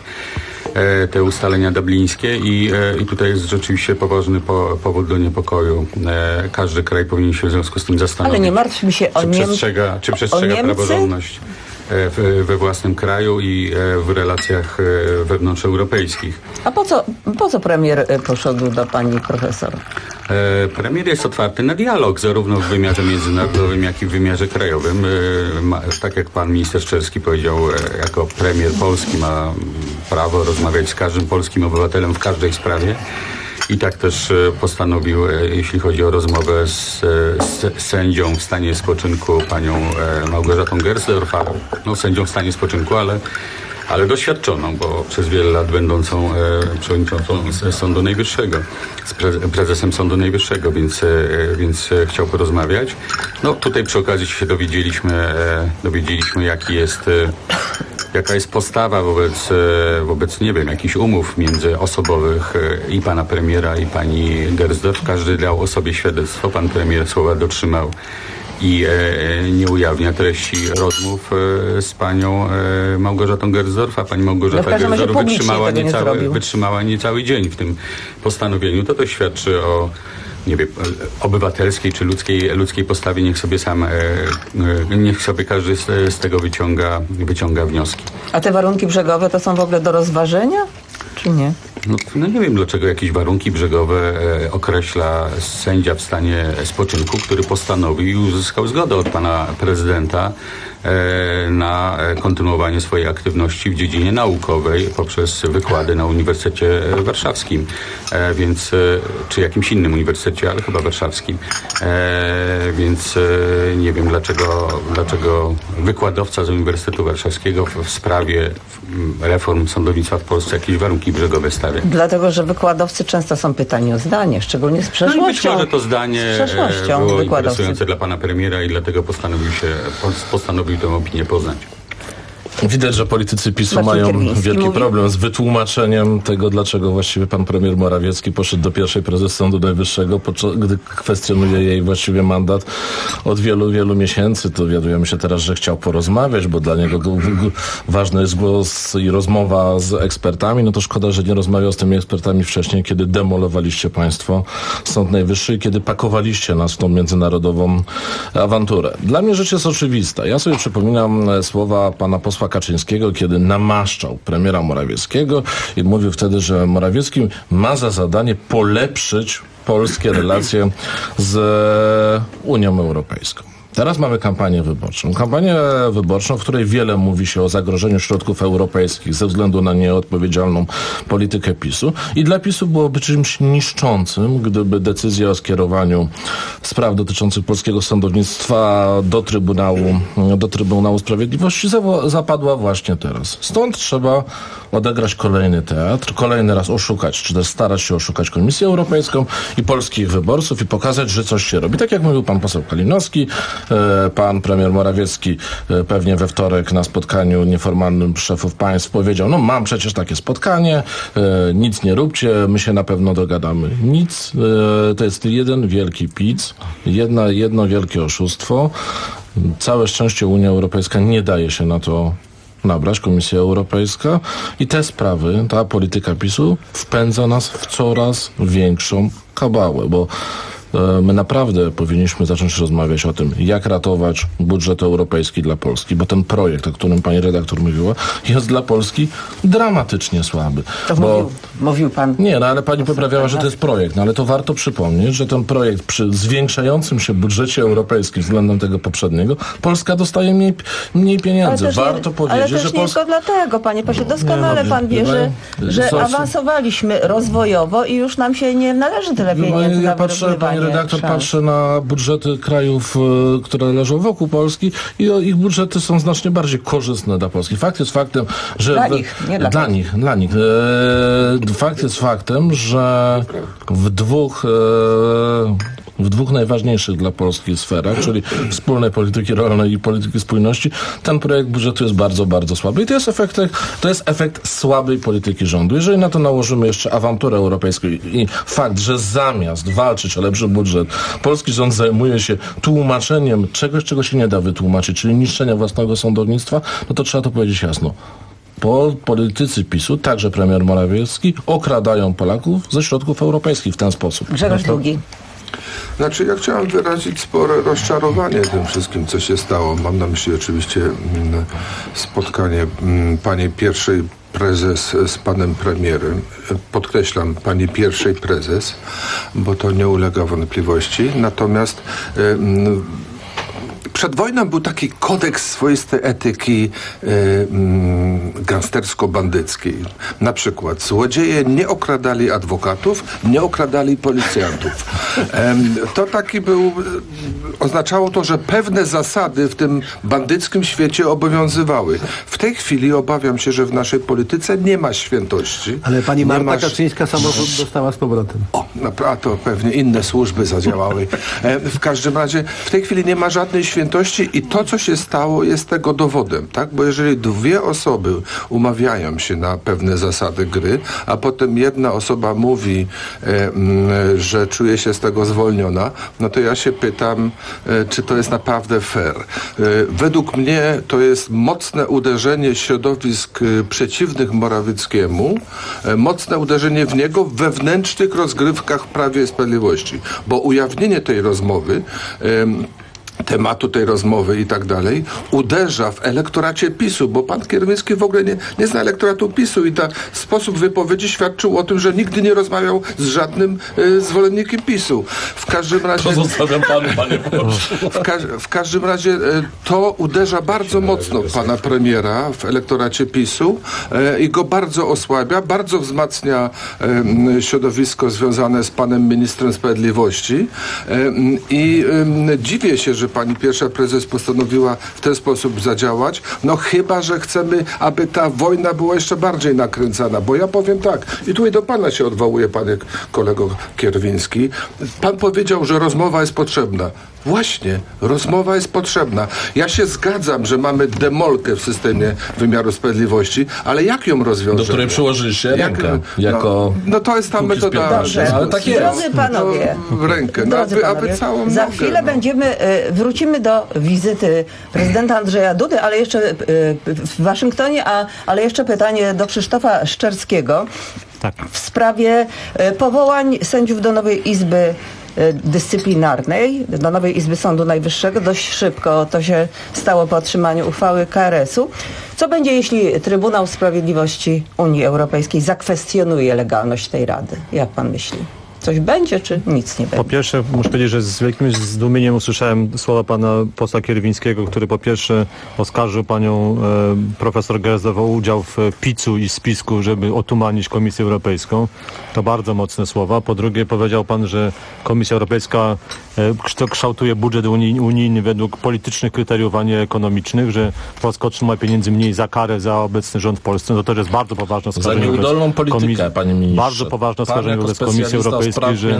te ustalenia dublińskie i tutaj jest rzeczywiście poważny powód do niepokoju. Każdy kraj powinien się w związku z tym zastanowić, ale nie martwmy się czy przestrzega praworządność we własnym kraju i w relacjach wewnątrzeuropejskich. A po co premier poszedł do pani profesor? Premier jest otwarty na dialog, zarówno w wymiarze międzynarodowym, jak i w wymiarze krajowym. Tak jak pan minister Szczerski powiedział, jako premier Polski ma prawo rozmawiać z każdym polskim obywatelem w każdej sprawie. I tak też postanowił, jeśli chodzi o rozmowę z sędzią w stanie spoczynku, panią Małgorzatą Gersdorf, sędzią w stanie spoczynku, ale doświadczoną, bo przez wiele lat będącą przewodniczącą Sądu Najwyższego, z prezesem Sądu Najwyższego, więc chciał porozmawiać. No tutaj przy okazji się dowiedzieliśmy jaka jest postawa wobec, nie wiem, jakichś umów międzyosobowych i pana premiera, i pani Gersdorf. Każdy dał o sobie świadectwo. Pan premier słowa dotrzymał i nie ujawnia treści rozmów z panią Małgorzatą Gersdorf, a pani Małgorzata Gersdorf wytrzymała niecały dzień w tym postanowieniu. To świadczy o, nie wiem, obywatelskiej czy ludzkiej postawie. Niech sobie każdy z tego wyciąga wnioski. A te warunki brzegowe to są w ogóle do rozważenia, czy nie? No nie wiem, dlaczego jakieś warunki brzegowe określa sędzia w stanie spoczynku, który postanowił i uzyskał zgodę od pana prezydenta na kontynuowanie swojej aktywności w dziedzinie naukowej poprzez wykłady na Uniwersytecie Warszawskim, czy jakimś innym uniwersytecie, ale chyba warszawskim. Więc nie wiem, dlaczego wykładowca z Uniwersytetu Warszawskiego w sprawie reform sądownictwa w Polsce jakieś warunki brzegowe stawia. Dlatego, że wykładowcy często są pytani o zdanie, szczególnie z przeszłością. No i być może to zdanie było interesujące dla pana premiera i dlatego postanowił tę opinię poznać. Widać, że politycy PiS-u mają wielki problem z wytłumaczeniem tego, dlaczego właściwie pan premier Morawiecki poszedł do pierwszej prezes Sądu Najwyższego, gdy kwestionuje jej właściwie mandat od wielu, wielu miesięcy. To dowiadujemy się teraz, że chciał porozmawiać, bo dla niego ważny jest głos i rozmowa z ekspertami. No to szkoda, że nie rozmawiał z tymi ekspertami wcześniej, kiedy demolowaliście państwo Sąd Najwyższy i kiedy pakowaliście nas w tą międzynarodową awanturę. Dla mnie rzecz jest oczywista. Ja sobie przypominam słowa pana posła Kaczyńskiego, kiedy namaszczał premiera Morawieckiego i mówił wtedy, że Morawiecki ma za zadanie polepszyć polskie relacje z Unią Europejską. Teraz mamy kampanię wyborczą. Kampanię wyborczą, w której wiele mówi się o zagrożeniu środków europejskich ze względu na nieodpowiedzialną politykę PiS-u. I dla PiS-u byłoby czymś niszczącym, gdyby decyzja o skierowaniu spraw dotyczących polskiego sądownictwa do Trybunału Sprawiedliwości zapadła właśnie teraz. Stąd trzeba odegrać kolejny teatr, kolejny raz oszukać, czy też starać się oszukać Komisję Europejską i polskich wyborców i pokazać, że coś się robi. Tak jak mówił pan poseł Kalinowski, pan premier Morawiecki pewnie we wtorek na spotkaniu nieformalnym szefów państw powiedział, no mam przecież takie spotkanie, nic nie róbcie, my się na pewno dogadamy. Nic, to jest jeden wielki pic, jedno wielkie oszustwo. Całe szczęście Unia Europejska nie daje się na to nabrać, Komisja Europejska, i te sprawy, ta polityka PiS-u wpędza nas w coraz większą kabałę, bo my naprawdę powinniśmy zacząć rozmawiać o tym, jak ratować budżet europejski dla Polski, bo ten projekt, o którym pani redaktor mówiła, jest dla Polski dramatycznie słaby. To mówił pan. Nie, no ale pani poprawiała, że to jest projekt, no ale to warto przypomnieć, że ten projekt przy zwiększającym się budżecie europejskim względem tego poprzedniego, Polska dostaje mniej pieniędzy. Warto powiedzieć, ale też nie tylko dlatego, panie pośle, doskonale pan wie, że awansowaliśmy rozwojowo i już nam się nie należy tyle pieniędzy na wyrównywanie. Redaktor patrzy na budżety krajów, które leżą wokół Polski i ich budżety są znacznie bardziej korzystne dla Polski. Fakt jest faktem, że... Dla nich. Fakt jest faktem, że w dwóch najważniejszych dla Polski sferach, czyli wspólnej polityki rolnej i polityki spójności, ten projekt budżetu jest bardzo, bardzo słaby. I to jest efekt słabej polityki rządu. Jeżeli na to nałożymy jeszcze awanturę europejską i fakt, że zamiast walczyć o lepszy budżet, polski rząd zajmuje się tłumaczeniem czegoś, czego się nie da wytłumaczyć, czyli niszczenia własnego sądownictwa, no to trzeba to powiedzieć jasno. Politycy PiS-u, także premier Morawiecki, okradają Polaków ze środków europejskich w ten sposób. Grzegorz Długi. Znaczy, ja chciałem wyrazić spore rozczarowanie tym wszystkim, co się stało. Mam na myśli oczywiście spotkanie pani pierwszej prezes z panem premierem. Podkreślam, pani pierwszej prezes, bo to nie ulega wątpliwości. Natomiast przed wojną był taki kodeks swoistej etyki gangstersko-bandyckiej. Na przykład złodzieje nie okradali adwokatów, nie okradali policjantów. To taki oznaczało to, że pewne zasady w tym bandyckim świecie obowiązywały. W tej chwili obawiam się, że w naszej polityce nie ma świętości. Ale pani Marta Kaczyńska samochód dostała z powrotem. A to pewnie inne służby zadziałały. W każdym razie w tej chwili nie ma żadnej świętości i to, co się stało, jest tego dowodem, tak? Bo jeżeli dwie osoby umawiają się na pewne zasady gry, a potem jedna osoba mówi, że czuje się z tego zwolniona, no to ja się pytam, czy to jest naprawdę fair. Według mnie to jest mocne uderzenie środowisk przeciwnych Morawieckiemu, mocne uderzenie w niego w wewnętrznych rozgrywkach w Prawie i Sprawiedliwości, bo ujawnienie tej rozmowy, tematu tej rozmowy i tak dalej, uderza w elektoracie PiS-u, bo pan Kierwiński w ogóle nie zna elektoratu PiS-u i ten sposób wypowiedzi świadczył o tym, że nigdy nie rozmawiał z żadnym zwolennikiem PiS-u. W każdym razie... To zostawiam panu, panie w każdym razie to uderza bardzo mocno pana premiera w elektoracie PiS-u i go bardzo osłabia, bardzo wzmacnia środowisko związane z panem ministrem sprawiedliwości i dziwię się, że pani pierwsza prezes postanowiła w ten sposób zadziałać, no chyba, że chcemy, aby ta wojna była jeszcze bardziej nakręcana, bo ja powiem tak, i tutaj do pana się odwołuję, panie kolego Kierwiński, pan powiedział, że rozmowa jest potrzebna. Właśnie, rozmowa jest potrzebna. Ja się zgadzam, że mamy demolkę w systemie wymiaru sprawiedliwości, ale jak ją rozwiążemy? Do której przyłożyliście rękę jako... No to jest ta metoda. Dobrze, ale tak jest. Drodzy panowie, rękę, aby całą za nogę, chwilę wrócimy do wizyty prezydenta Andrzeja Dudy, ale jeszcze w Waszyngtonie, ale jeszcze pytanie do Krzysztofa Szczerskiego w sprawie powołań sędziów do nowej Izby Dyscyplinarnej, do nowej Izby Sądu Najwyższego. Dość szybko to się stało po otrzymaniu uchwały KRS-u. Co będzie, jeśli Trybunał Sprawiedliwości Unii Europejskiej zakwestionuje legalność tej rady? Jak pan myśli? Coś będzie, czy nic nie będzie? Po pierwsze, muszę powiedzieć, że z wielkim zdumieniem usłyszałem słowa pana posła Kierwińskiego, który po pierwsze oskarżył panią profesor Gersdorf o udział w picu i spisku, żeby otumanić Komisję Europejską. To bardzo mocne słowa. Po drugie, powiedział pan, że Komisja Europejska kształtuje budżet unijny według politycznych kryteriów, a nie ekonomicznych, że Polska otrzymuje pieniędzy mniej za karę za obecny rząd w Polsce. No to jest bardzo poważne oskarżenie. Za nieudolną politykę, panie ministrze. Bardzo poważne oskarżenie wobec Komisji Europejskiej, że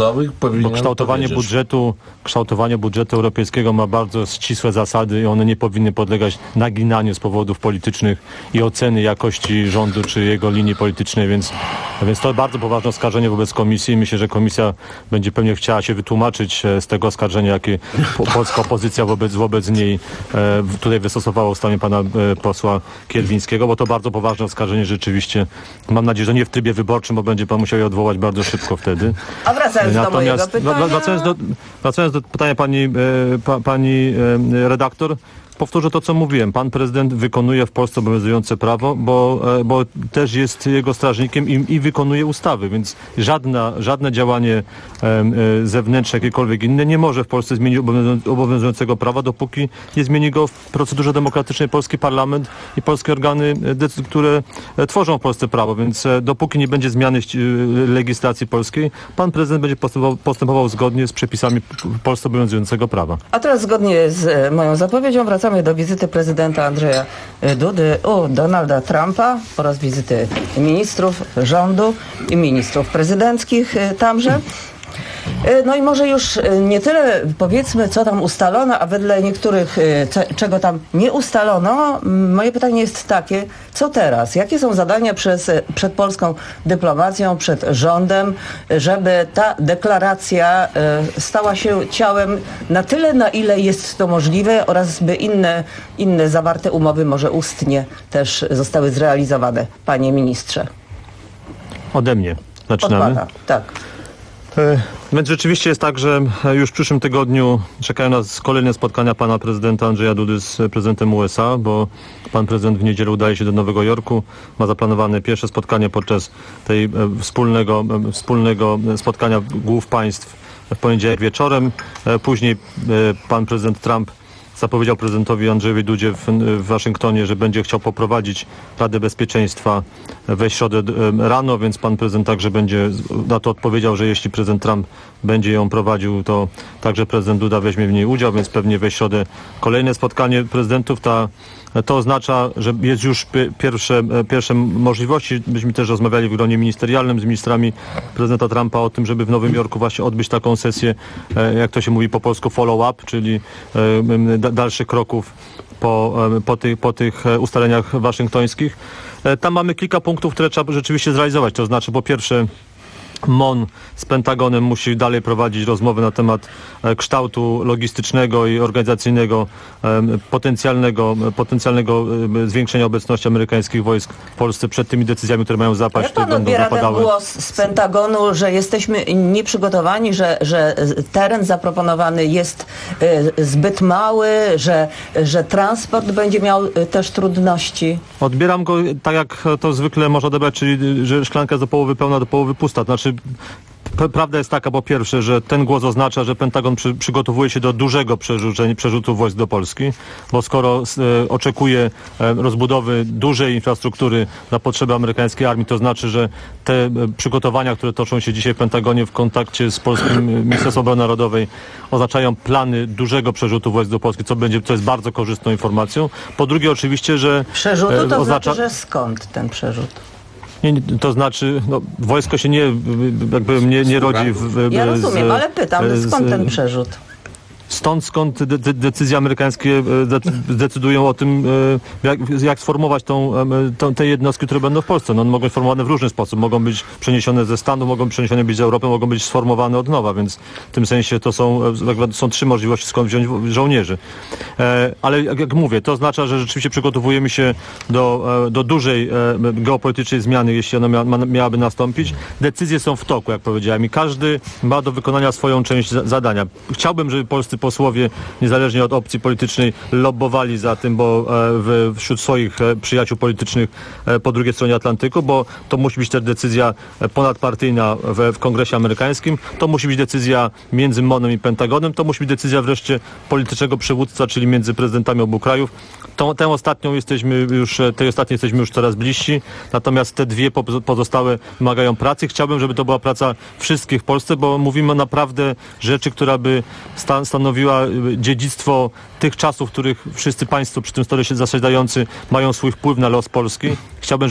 kształtowanie budżetu europejskiego ma bardzo ścisłe zasady i one nie powinny podlegać naginaniu z powodów politycznych i oceny jakości rządu czy jego linii politycznej, więc to bardzo poważne oskarżenie wobec Komisji. Myślę, że Komisja będzie pewnie chciała się wytłumaczyć z tego oskarżenia, jakie polska opozycja wobec niej tutaj wystosowała ustami pana posła Kierwińskiego, bo to bardzo poważne oskarżenie rzeczywiście. Mam nadzieję, że nie w trybie wyborczym, bo będzie pan musiał je odwołać bardzo szybko wtedy. A wracając do mojego pytania... Wracając do pytania pani redaktor, powtórzę to, co mówiłem. Pan prezydent wykonuje w Polsce obowiązujące prawo, bo też jest jego strażnikiem i wykonuje ustawy, więc żadne działanie zewnętrzne, jakiekolwiek inne nie może w Polsce zmienić obowiązującego prawa, dopóki nie zmieni go w procedurze demokratycznej polski parlament i polskie organy, które tworzą w Polsce prawo, więc dopóki nie będzie zmiany legislacji polskiej, pan prezydent będzie postępował zgodnie z przepisami w Polsce obowiązującego prawa. A teraz zgodnie z moją zapowiedzią wracamy do wizyty prezydenta Andrzeja Dudy u Donalda Trumpa oraz wizyty ministrów rządu i ministrów prezydenckich tamże. No i może już nie tyle powiedzmy, co tam ustalono, a wedle niektórych czego tam nie ustalono. Moje pytanie jest takie, co teraz? Jakie są zadania przed polską dyplomacją, przed rządem, żeby ta deklaracja stała się ciałem na tyle, na ile jest to możliwe oraz by inne zawarte umowy może ustnie też zostały zrealizowane, panie ministrze? Ode mnie zaczynamy. Od pana, tak. Więc rzeczywiście jest tak, że już w przyszłym tygodniu czekają nas kolejne spotkania pana prezydenta Andrzeja Dudy z prezydentem USA, bo pan prezydent w niedzielę udaje się do Nowego Jorku. Ma zaplanowane pierwsze spotkanie podczas tej wspólnego spotkania głów państw w poniedziałek wieczorem. Później pan prezydent Trump zapowiedział prezydentowi Andrzejowi Dudzie w Waszyngtonie, że będzie chciał poprowadzić Radę Bezpieczeństwa we środę rano, więc pan prezydent także będzie na to odpowiedział, że jeśli prezydent Trump będzie ją prowadził, to także prezydent Duda weźmie w niej udział, więc pewnie we środę kolejne spotkanie prezydentów. To oznacza, że jest już pierwsze możliwości. Myśmy też rozmawiali w gronie ministerialnym z ministrami prezydenta Trumpa o tym, żeby w Nowym Jorku właśnie odbyć taką sesję, jak to się mówi po polsku, follow-up, czyli dalszych kroków po tych ustaleniach waszyngtońskich. Tam mamy kilka punktów, które trzeba rzeczywiście zrealizować. To znaczy, po pierwsze, MON z Pentagonem musi dalej prowadzić rozmowy na temat kształtu logistycznego i organizacyjnego potencjalnego zwiększenia obecności amerykańskich wojsk w Polsce przed tymi decyzjami, które mają zapaść. Jak pan odbiera ten głos z Pentagonu, że jesteśmy nieprzygotowani, że teren zaproponowany jest zbyt mały, że transport będzie miał też trudności? Odbieram go tak, jak to zwykle można odebrać, czyli że szklanka jest do połowy pełna, do połowy pusta. Znaczy, prawda jest taka, po pierwsze, że ten głos oznacza, że Pentagon przygotowuje się do dużego przerzutu wojsk do Polski, bo skoro oczekuje rozbudowy dużej infrastruktury na potrzeby amerykańskiej armii, to znaczy, że te przygotowania, które toczą się dzisiaj w Pentagonie w kontakcie z polskim Ministerstwem Obrony Narodowej, oznaczają plany dużego przerzutu wojsk do Polski, co jest bardzo korzystną informacją. Po drugie, oczywiście, że przerzutu to znaczy, że skąd ten przerzut? To znaczy, wojsko się nie rodzi ja rozumiem, ale pytam, skąd ten przerzut? Skąd decyzje amerykańskie decydują o tym, jak sformować te jednostki, które będą w Polsce. One mogą być formowane w różny sposób. Mogą być przeniesione ze Stanów, mogą być przeniesione z Europy, mogą być sformowane od nowa, więc w tym sensie to są trzy możliwości, skąd wziąć żołnierzy. Ale jak mówię, to oznacza, że rzeczywiście przygotowujemy się do dużej geopolitycznej zmiany, jeśli ona miałaby nastąpić. Decyzje są w toku, jak powiedziałem, i każdy ma do wykonania swoją część zadania. Chciałbym, żeby polscy posłowie, niezależnie od opcji politycznej, lobbowali za tym, bo wśród swoich przyjaciół politycznych po drugiej stronie Atlantyku, bo to musi być też decyzja ponadpartyjna w Kongresie amerykańskim, to musi być decyzja między MON-em i Pentagonem, to musi być decyzja wreszcie politycznego przywództwa, czyli między prezydentami obu krajów. Tej ostatniej jesteśmy już coraz bliżsi, natomiast te dwie pozostałe wymagają pracy. Chciałbym, żeby to była praca wszystkich w Polsce, bo mówimy naprawdę rzeczy, która by stanowiła dziedzictwo tych czasów, w których wszyscy państwo przy tym stole się zasiadający mają swój wpływ na los Polski. Chciałbym,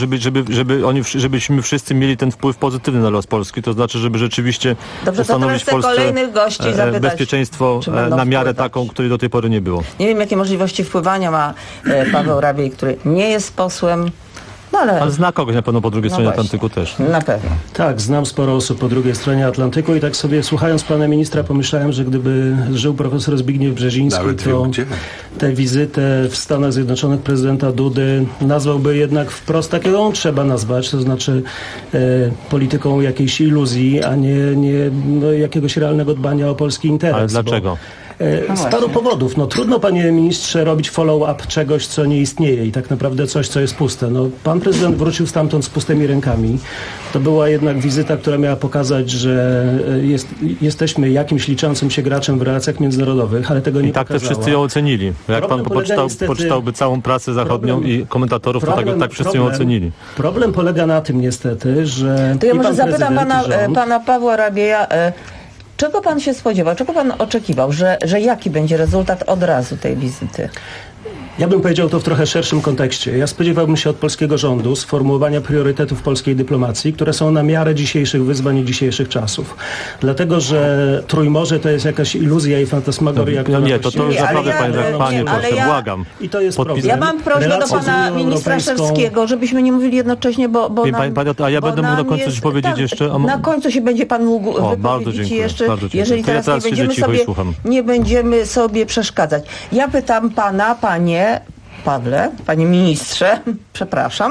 żebyśmy wszyscy mieli ten wpływ pozytywny na los Polski, to znaczy, żeby rzeczywiście ustanowić w Polsce bezpieczeństwo na miarę taką, której do tej pory nie było. Nie wiem, jakie możliwości wpływania ma Paweł Rabiej, który nie jest posłem. No ale zna kogoś na pewno po drugiej stronie Atlantyku też. Na pewno. Tak, znam sporo osób po drugiej stronie Atlantyku i tak sobie słuchając pana ministra pomyślałem, że gdyby żył profesor Zbigniew Brzeziński, to tę wizytę w Stanach Zjednoczonych prezydenta Dudy nazwałby jednak wprost tak, jak ją trzeba nazwać, to znaczy polityką jakiejś iluzji, a nie jakiegoś realnego dbania o polski interes. Ale dlaczego? Z paru powodów. Trudno, panie ministrze, robić follow-up czegoś, co nie istnieje i tak naprawdę coś, co jest puste. Pan prezydent wrócił stamtąd z pustymi rękami. To była jednak wizyta, która miała pokazać, że jesteśmy jakimś liczącym się graczem w relacjach międzynarodowych, ale tego nie pokazała. I tak też wszyscy ją ocenili. Jak pan poczytałby całą prasę zachodnią i komentatorów, to tak wszyscy ją ocenili. Problem polega na tym niestety, że... To ja może zapytam pana Pawła Rabieja, czego pan się spodziewał, czego pan oczekiwał, że jaki będzie rezultat od razu tej wizyty? Ja bym powiedział to w trochę szerszym kontekście. Ja spodziewałbym się od polskiego rządu sformułowania priorytetów polskiej dyplomacji, które są na miarę dzisiejszych wyzwań i dzisiejszych czasów. Dlatego, że Trójmorze to jest jakaś iluzja i fantasmagoria. Nie, to już naprawdę, panie pośle, błagam. I to jest problem. Ja mam prośbę do pana ministra Szewskiego, żebyśmy nie mówili jednocześnie, bo a ja będę mógł na końcu coś powiedzieć jeszcze. Na końcu się będzie pan mógł wypowiedzieć jeszcze, jeżeli teraz nie będziemy sobie przeszkadzać. Ja pytam pana, panie panie ministrze, przepraszam,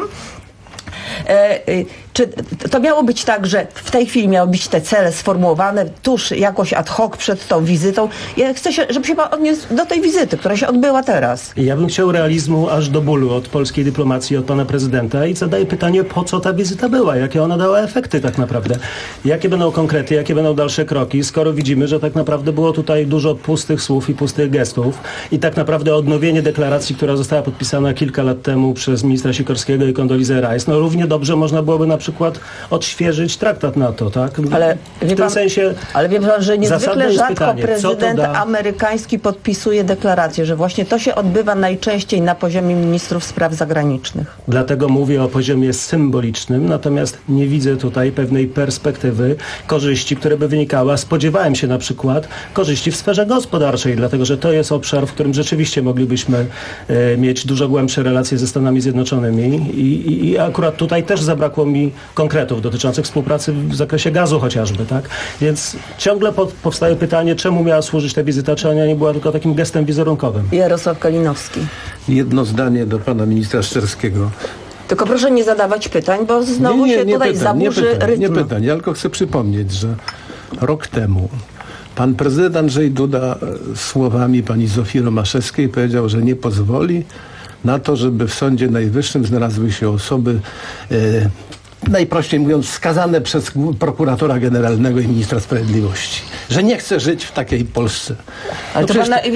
czy to miało być tak, że w tej chwili miały być te cele sformułowane tuż jakoś ad hoc przed tą wizytą? Ja chcę, żeby się pan odniósł do tej wizyty, która się odbyła teraz. Ja bym chciał realizmu aż do bólu od polskiej dyplomacji, od pana prezydenta i zadaję pytanie, po co ta wizyta była? Jakie ona dała efekty tak naprawdę? Jakie będą konkrety, jakie będą dalsze kroki, skoro widzimy, że tak naprawdę było tutaj dużo pustych słów i pustych gestów i tak naprawdę odnowienie deklaracji, która została podpisana kilka lat temu przez ministra Sikorskiego i Condoleezę Rice, równie dobrze można byłoby na przykład odświeżyć traktat NATO, tak? Ale w tym sensie wie pan, że niezwykle rzadko prezydent amerykański podpisuje deklarację, że właśnie to się odbywa najczęściej na poziomie ministrów spraw zagranicznych. Dlatego mówię o poziomie symbolicznym, natomiast nie widzę tutaj pewnej perspektywy korzyści, które by wynikała. Spodziewałem się na przykład korzyści w sferze gospodarczej, dlatego że to jest obszar, w którym rzeczywiście moglibyśmy mieć dużo głębsze relacje ze Stanami Zjednoczonymi i akurat tutaj też zabrakło mi konkretów dotyczących współpracy w zakresie gazu chociażby, tak? Więc ciągle powstaje pytanie, czemu miała służyć ta wizyta, czy ona nie była tylko takim gestem wizerunkowym. Jarosław Kalinowski. Jedno zdanie do pana ministra Szczerskiego. Tylko proszę nie zadawać pytań, bo znowu się tutaj zaburzy rytm. Nie pytań, ja tylko chcę przypomnieć, że rok temu pan prezydent Andrzej Duda słowami pani Zofii Romaszewskiej powiedział, że nie pozwoli na to, żeby w Sądzie Najwyższym znalazły się osoby, najprościej mówiąc, skazane przez prokuratora generalnego i ministra sprawiedliwości. Że nie chce żyć w takiej Polsce. Ale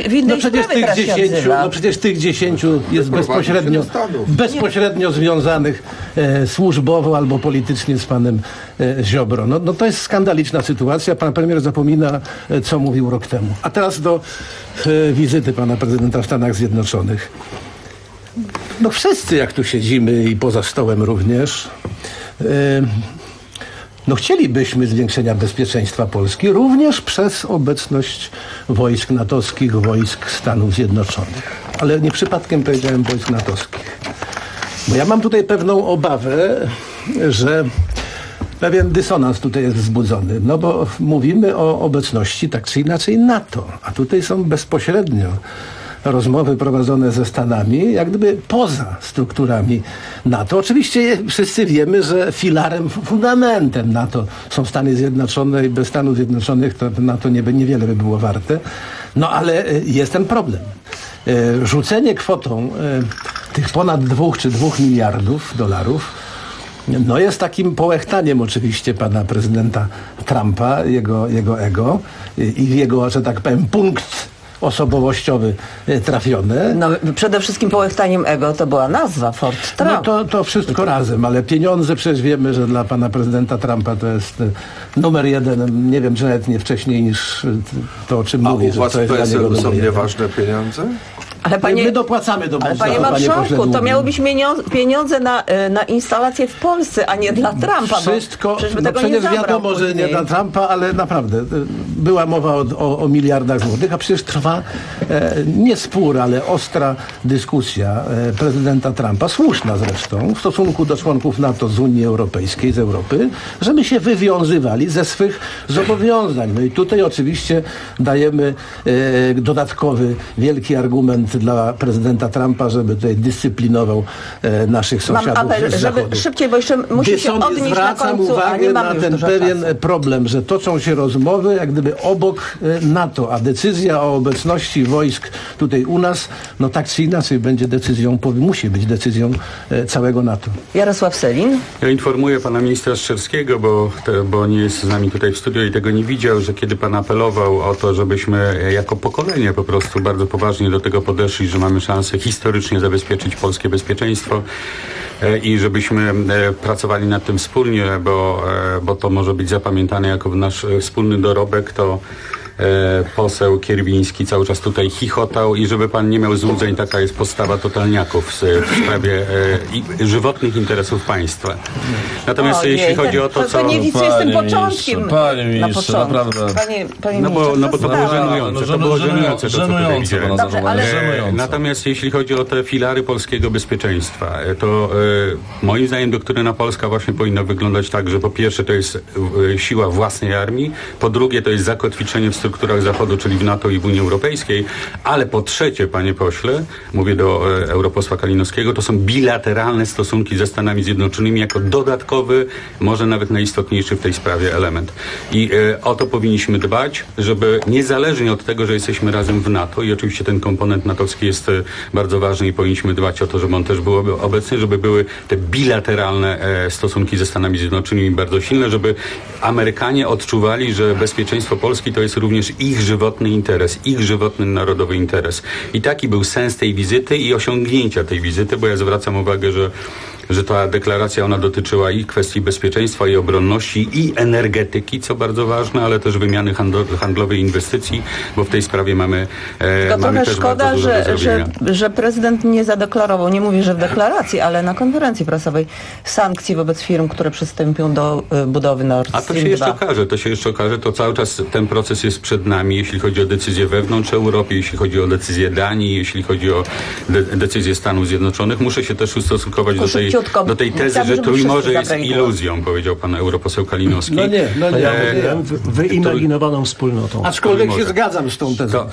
przecież tych 10 jest bezpośrednio związanych służbowo albo politycznie z panem Ziobro. No to jest skandaliczna sytuacja. Pan premier zapomina, co mówił rok temu. A teraz do wizyty pana prezydenta w Stanach Zjednoczonych. No wszyscy, jak tu siedzimy i poza stołem również, chcielibyśmy zwiększenia bezpieczeństwa Polski również przez obecność wojsk natowskich, wojsk Stanów Zjednoczonych. Ale nie przypadkiem powiedziałem wojsk natowskich. Bo ja mam tutaj pewną obawę, że pewien dysonans tutaj jest wzbudzony. No bo mówimy o obecności tak czy inaczej NATO, a tutaj są bezpośrednio rozmowy prowadzone ze Stanami, jak gdyby poza strukturami NATO. Oczywiście wszyscy wiemy, że filarem, fundamentem NATO są Stany Zjednoczone i bez Stanów Zjednoczonych to NATO niewiele by było warte. No ale jest ten problem. Rzucenie kwotą tych ponad 2 czy 2 miliardów dolarów no jest takim połechtaniem oczywiście pana prezydenta Trumpa, jego ego i jego, że tak powiem, punkt osobowościowy trafiony. No przede wszystkim połechtaniem ego to była nazwa Fort Trump. No to wszystko razem, ale pieniądze przecież wiemy, że dla pana prezydenta Trumpa to jest numer 1, nie wiem, czy nawet nie wcześniej niż to, o czym mówi. A u was w PSL są nieważne pieniądze? Ale my dopłacamy do budżetu. Ale panie marszałku, to miały być pieniądze na instalacje w Polsce, a nie dla Trumpa. Wszystko, przecież wiadomo, że nie dla Trumpa, ale naprawdę była mowa o miliardach złotych, a przecież trwa nie spór, ale ostra dyskusja prezydenta Trumpa, słuszna zresztą, w stosunku do członków NATO z Unii Europejskiej, z Europy, żeby się wywiązywali ze swych zobowiązań. No i tutaj oczywiście dajemy dodatkowy, wielki argument dla prezydenta Trumpa, żeby tutaj dyscyplinował naszych sąsiadów. Mam apel, żeby szybciej, bo jeszcze musi się odnieść na końcu, uwagę na ten pewien problem, że toczą się rozmowy jak gdyby obok NATO, a decyzja o obecności wojsk tutaj u nas, no tak czy inaczej będzie decyzją, musi być decyzją całego NATO. Jarosław Sellin. Ja informuję pana ministra Szczerskiego, bo nie jest z nami tutaj w studiu i tego nie widział, że kiedy pan apelował o to, żebyśmy jako pokolenie po prostu bardzo poważnie do tego podeszli, że mamy szansę historycznie zabezpieczyć polskie bezpieczeństwo i żebyśmy pracowali nad tym wspólnie, bo to może być zapamiętane jako nasz wspólny dorobek, to poseł Kierwiński cały czas tutaj chichotał i żeby pan nie miał złudzeń, taka jest postawa totalniaków w sprawie żywotnych interesów państwa. Natomiast jeśli chodzi o to, co... To nie widzę, jestem początkiem. Panie ministrze, naprawdę... No bo to było żenujące. To było żenujące, to co tutaj widziałem. Dobrze, ale... Natomiast jeśli chodzi o te filary polskiego bezpieczeństwa, to moim zdaniem doktryna polska właśnie powinna wyglądać tak, że po pierwsze to jest siła własnej armii, po drugie to jest zakotwiczenie w strukturach Zachodu, czyli w NATO i w Unii Europejskiej, ale po trzecie, panie pośle, mówię do europosła Kalinowskiego, to są bilateralne stosunki ze Stanami Zjednoczonymi jako dodatkowy, może nawet najistotniejszy w tej sprawie element. I o to powinniśmy dbać, żeby niezależnie od tego, że jesteśmy razem w NATO i oczywiście ten komponent natowski jest bardzo ważny i powinniśmy dbać o to, żeby on też był obecny, żeby były te bilateralne stosunki ze Stanami Zjednoczonymi bardzo silne, żeby Amerykanie odczuwali, że bezpieczeństwo Polski to jest również ich żywotny interes, ich żywotny narodowy interes. I taki był sens tej wizyty i osiągnięcia tej wizyty, bo ja zwracam uwagę, że ta deklaracja, ona dotyczyła i kwestii bezpieczeństwa, i obronności, i energetyki, co bardzo ważne, ale też wymiany handlowej inwestycji, bo w tej sprawie mamy trochę też szkoda, bardzo dużo do zrobienia. że prezydent nie zadeklarował, nie mówię, że w deklaracji, ale na konferencji prasowej sankcji wobec firm, które przystąpią do budowy Nord Stream 2. A to się jeszcze okaże, to cały czas ten proces jest przed nami, jeśli chodzi o decyzje wewnątrz Europy, jeśli chodzi o decyzje Danii, jeśli chodzi o decyzje Stanów Zjednoczonych. Muszę się też ustosunkować do tej tezy, że Trójmorze jest iluzją, powiedział pan europoseł Kalinowski. No nie, wyimaginowaną wspólnotą. Aczkolwiek się zgadzam z tą tezą.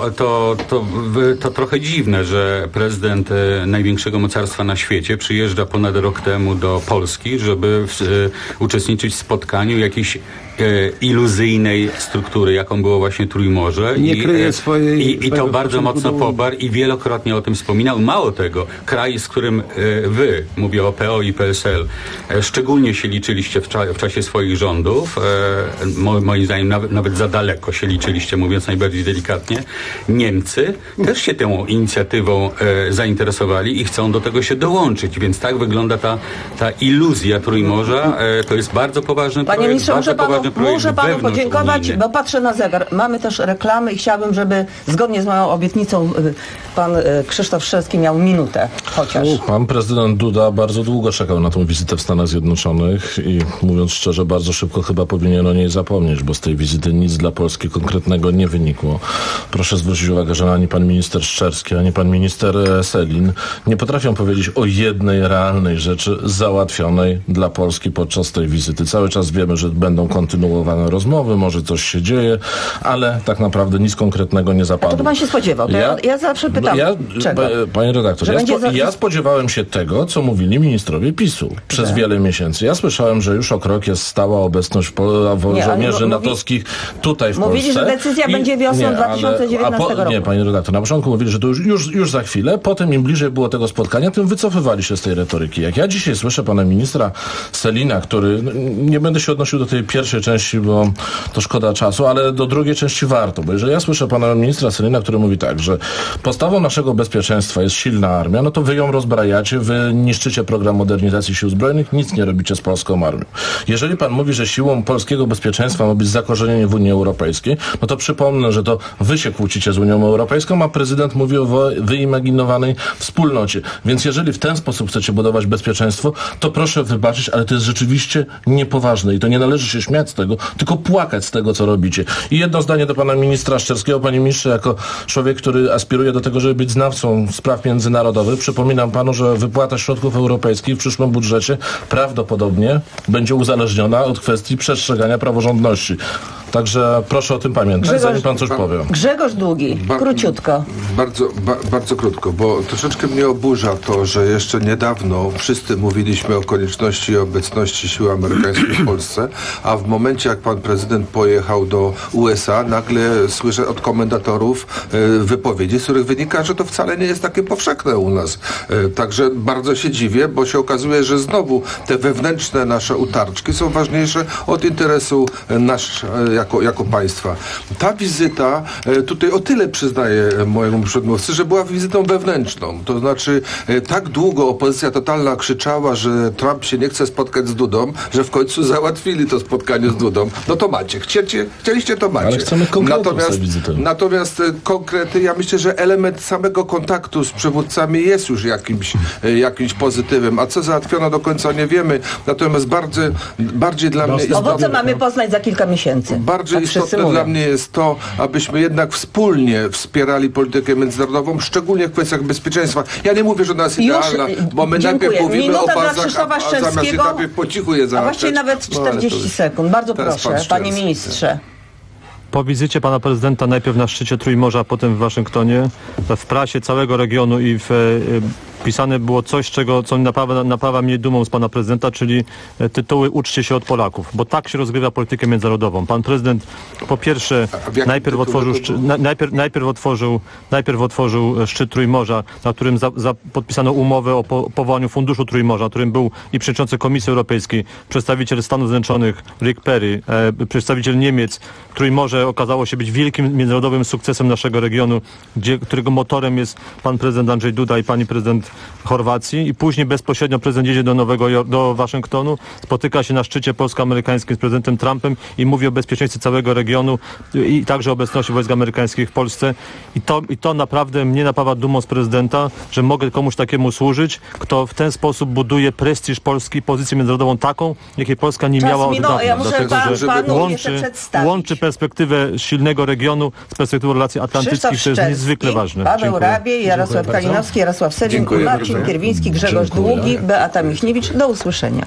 To trochę dziwne, że prezydent największego mocarstwa na świecie przyjeżdża ponad rok temu do Polski, żeby uczestniczyć w spotkaniu jakiejś iluzyjnej struktury, jaką było właśnie Trójmorze. Nie kryje swojej... I to bardzo mocno poparł i wielokrotnie o tym wspominał. Mało tego, kraj, z którym wy, mówię o PO i PSL, szczególnie się liczyliście w czasie swoich rządów, moim zdaniem nawet za daleko się liczyliście, mówiąc najbardziej delikatnie, Niemcy też się tą inicjatywą zainteresowali i chcą do tego się dołączyć, więc tak wygląda ta iluzja Trójmorza. To jest bardzo poważny projekt. Panie ministrze, muszę panu podziękować, bo patrzę na zegar. Mamy też reklamy i chciałabym, żeby zgodnie z moją obietnicą pan Krzysztof Szczerski miał minutę chociaż. Pan prezydent Duda bardzo długo czekał na tą wizytę w Stanach Zjednoczonych i mówiąc szczerze, bardzo szybko chyba powinien o niej zapomnieć, bo z tej wizyty nic dla Polski konkretnego nie wynikło. Proszę zwrócić uwagę, że ani pan minister Szczerski, ani pan minister Sellin nie potrafią powiedzieć o jednej realnej rzeczy załatwionej dla Polski podczas tej wizyty. Cały czas wiemy, że będą kontynuować kontynuowane rozmowy, może coś się dzieje, ale tak naprawdę nic konkretnego nie zapadło. A to pan się spodziewał. Ja zawsze pytam, czego? Panie redaktor, ja spodziewałem się tego, co mówili ministrowie PiS-u przez wiele miesięcy. Ja słyszałem, że już o krok jest stała obecność żołnierzy natowskich tutaj w Polsce. Mówili, że decyzja będzie wiosną 2019 roku. Nie, panie redaktor, na początku mówili, że to już za chwilę, potem im bliżej było tego spotkania, tym wycofywali się z tej retoryki. Jak ja dzisiaj słyszę pana ministra Sellina, który, nie będę się odnosił do tej pierwszej części, bo to szkoda czasu, ale do drugiej części warto, bo jeżeli ja słyszę pana ministra Sellina, który mówi tak, że podstawą naszego bezpieczeństwa jest silna armia, no to wy ją rozbrajacie, wy niszczycie program modernizacji sił zbrojnych, nic nie robicie z polską armią. Jeżeli pan mówi, że siłą polskiego bezpieczeństwa ma być zakorzenienie w Unii Europejskiej, no to przypomnę, że to wy się kłócicie z Unią Europejską, a prezydent mówi o wyimaginowanej wspólnocie. Więc jeżeli w ten sposób chcecie budować bezpieczeństwo, to proszę wybaczyć, ale to jest rzeczywiście niepoważne i to nie należy się śmiać z tego, tylko płakać z tego, co robicie. I jedno zdanie do pana ministra Szczerskiego. Panie ministrze, jako człowiek, który aspiruje do tego, żeby być znawcą spraw międzynarodowych, przypominam panu, że wypłata środków europejskich w przyszłym budżecie prawdopodobnie będzie uzależniona od kwestii przestrzegania praworządności. Także proszę o tym pamiętać, zanim pan coś powie. Grzegorz Długi, króciutko. Bardzo krótko, bo troszeczkę mnie oburza to, że jeszcze niedawno wszyscy mówiliśmy o konieczności obecności sił amerykańskich w Polsce, a w momencie, jak pan prezydent pojechał do USA, nagle słyszę od komentatorów wypowiedzi, z których wynika, że to wcale nie jest takie powszechne u nas. Także bardzo się dziwię, bo się okazuje, że znowu te wewnętrzne nasze utarczki są ważniejsze od interesu jako państwa. Ta wizyta, tutaj o tyle przyznaję mojemu przedmówcy, że była wizytą wewnętrzną. To znaczy, tak długo opozycja totalna krzyczała, że Trump się nie chce spotkać z Dudą, że w końcu załatwili to spotkanie z Dudą. No to macie. Chcieliście, to macie. Ale chcemy konkretów z tej wizyty. Natomiast konkrety, ja myślę, że element samego kontaktu z przywódcami jest już jakimś pozytywem. A co załatwiono do końca nie wiemy. Natomiast bardziej dla mnie istotne... Owoce mamy poznać za kilka miesięcy. Bardziej istotne dla mnie jest to, abyśmy jednak wspólnie wspierali politykę międzynarodową, szczególnie w kwestiach bezpieczeństwa. Ja nie mówię, że ona jest idealna, bo my najpierw mówimy o bazach, a zamiast najpierw po cichu je załatwiać. A właściwie nawet 40 sekund. Bardzo proszę, panie ministrze. Po wizycie pana prezydenta najpierw na szczycie Trójmorza, a potem w Waszyngtonie, w prasie całego regionu i pisane było coś, co napawa mnie dumą z pana prezydenta, czyli tytuły "Uczcie się od Polaków", bo tak się rozgrywa politykę międzynarodową. Pan prezydent po pierwsze najpierw otworzył szczyt Trójmorza, na którym podpisano umowę o powołaniu Funduszu Trójmorza, na którym był i przewodniczący Komisji Europejskiej, przedstawiciel Stanów Zjednoczonych Rick Perry, przedstawiciel Niemiec. Trójmorze okazało się być wielkim międzynarodowym sukcesem naszego regionu, którego motorem jest pan prezydent Andrzej Duda i pani prezydent Chorwacji, i później bezpośrednio prezydent jedzie do Waszyngtonu, spotyka się na szczycie polsko-amerykańskim z prezydentem Trumpem i mówi o bezpieczeństwie całego regionu i także obecności wojsk amerykańskich w Polsce. I to naprawdę mnie napawa dumą z prezydenta, że mogę komuś takiemu służyć, kto w ten sposób buduje prestiż Polski, pozycję międzynarodową taką, jakiej Polska nie miała od dawna. Dlatego, że łączy perspektywę silnego regionu z perspektywą relacji atlantyckich, to jest niezwykle ważne. Paweł Rabiej, Jarosław Kalinowski, Jarosław Sellin, Marcin Kierwiński, Grzegorz Długi, Beata Michniewicz. Do usłyszenia.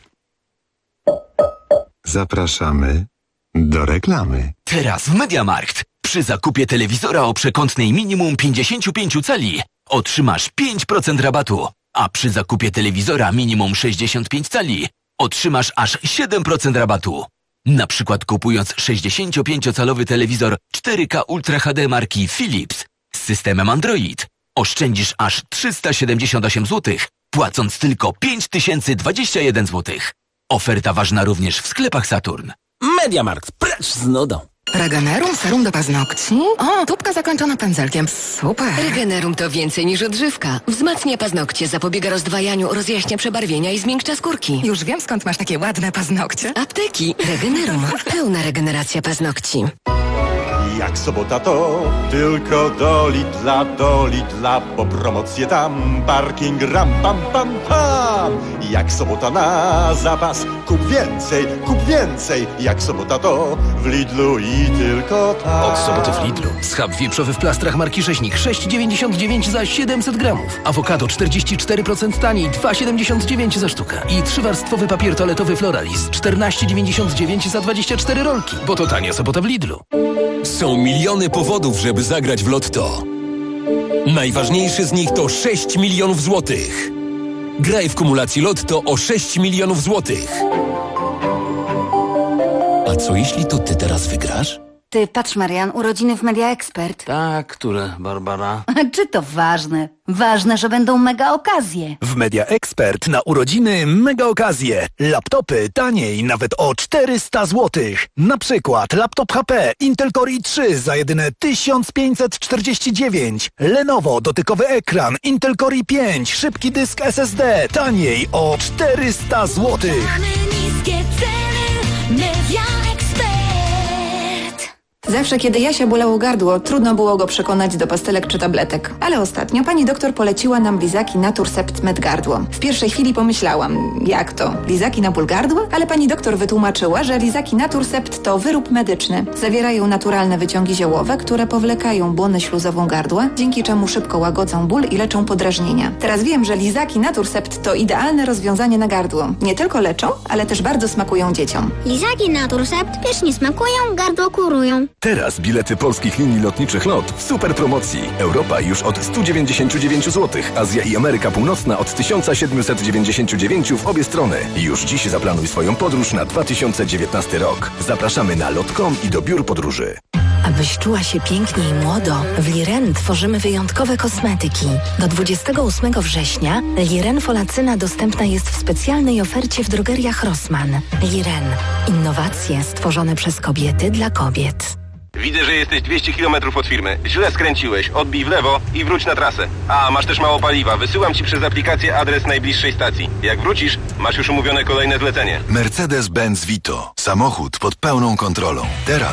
Zapraszamy do reklamy. Teraz w MediaMarkt przy zakupie telewizora o przekątnej minimum 55 cali otrzymasz 5% rabatu, a przy zakupie telewizora minimum 65 cali otrzymasz aż 7% rabatu. Na przykład kupując 65-calowy telewizor 4K Ultra HD marki Philips z systemem Android oszczędzisz aż 378 zł, płacąc tylko 5021 zł. Oferta ważna również w sklepach Saturn. MediaMarkt, precz z nudą. Regenerum serum do paznokci? O, tubka zakończona pędzelkiem. Super. Regenerum to więcej niż odżywka. Wzmacnia paznokcie, zapobiega rozdwajaniu, rozjaśnia przebarwienia i zmiękcza skórki. Już wiem, skąd masz takie ładne paznokcie. Apteki. Regenerum. Pełna regeneracja paznokci. Jak sobota to tylko do Lidla, po promocję tam, parking ram, pam, pam, pam. Jak sobota na zapas, kup więcej, jak sobota to w Lidlu i tylko tam. Od soboty w Lidlu. Schab wieprzowy w plastrach marki Rzeźnik 6,99 za 700 gramów. Awokado 44% taniej, 2,79 za sztukę. I 3-warstwowy papier toaletowy Floralis 14,99 za 24 rolki. Bo to tania sobota w Lidlu. Są miliony powodów, żeby zagrać w Lotto. Najważniejszy z nich to 6 milionów złotych. Graj w kumulacji Lotto o 6 milionów złotych. A co jeśli to ty teraz wygrasz? Ty, patrz Marian, urodziny w Media Expert. Tak, które, Barbara? Czy to ważne? Ważne, że będą mega okazje. W Media Expert na urodziny mega okazje. Laptopy taniej nawet o 400 zł. Na przykład laptop HP Intel Core i3 za jedyne 1549. Lenovo dotykowy ekran Intel Core i5 szybki dysk SSD taniej o 400 zł. Niskie ceny, Media Expert. Zawsze, kiedy Jasia bolało gardło, trudno było go przekonać do pastelek czy tabletek. Ale ostatnio pani doktor poleciła nam lizaki Naturcept Med Gardło. W pierwszej chwili pomyślałam, jak to? Lizaki na ból gardła? Ale pani doktor wytłumaczyła, że lizaki Naturcept to wyrób medyczny. Zawierają naturalne wyciągi ziołowe, które powlekają błonę śluzową gardła, dzięki czemu szybko łagodzą ból i leczą podrażnienia. Teraz wiem, że lizaki Naturcept to idealne rozwiązanie na gardło. Nie tylko leczą, ale też bardzo smakują dzieciom. Lizaki Naturcept pysznie smakują, gardło kurują. Teraz bilety polskich linii lotniczych LOT w super promocji. Europa już od 199 zł, Azja i Ameryka Północna od 1799 w obie strony. Już dziś zaplanuj swoją podróż na 2019 rok. Zapraszamy na lot.com i do biur podróży. Abyś czuła się pięknie i młodo, w Liren tworzymy wyjątkowe kosmetyki. Do 28 września Liren Folacyna dostępna jest w specjalnej ofercie w drogeriach Rossmann. Liren. Innowacje stworzone przez kobiety dla kobiet. Widzę, że jesteś 200 km od firmy. Źle skręciłeś. Odbij w lewo i wróć na trasę. A, masz też mało paliwa. Wysyłam ci przez aplikację adres najbliższej stacji. Jak wrócisz, masz już umówione kolejne zlecenie. Mercedes-Benz Vito. Samochód pod pełną kontrolą. Teraz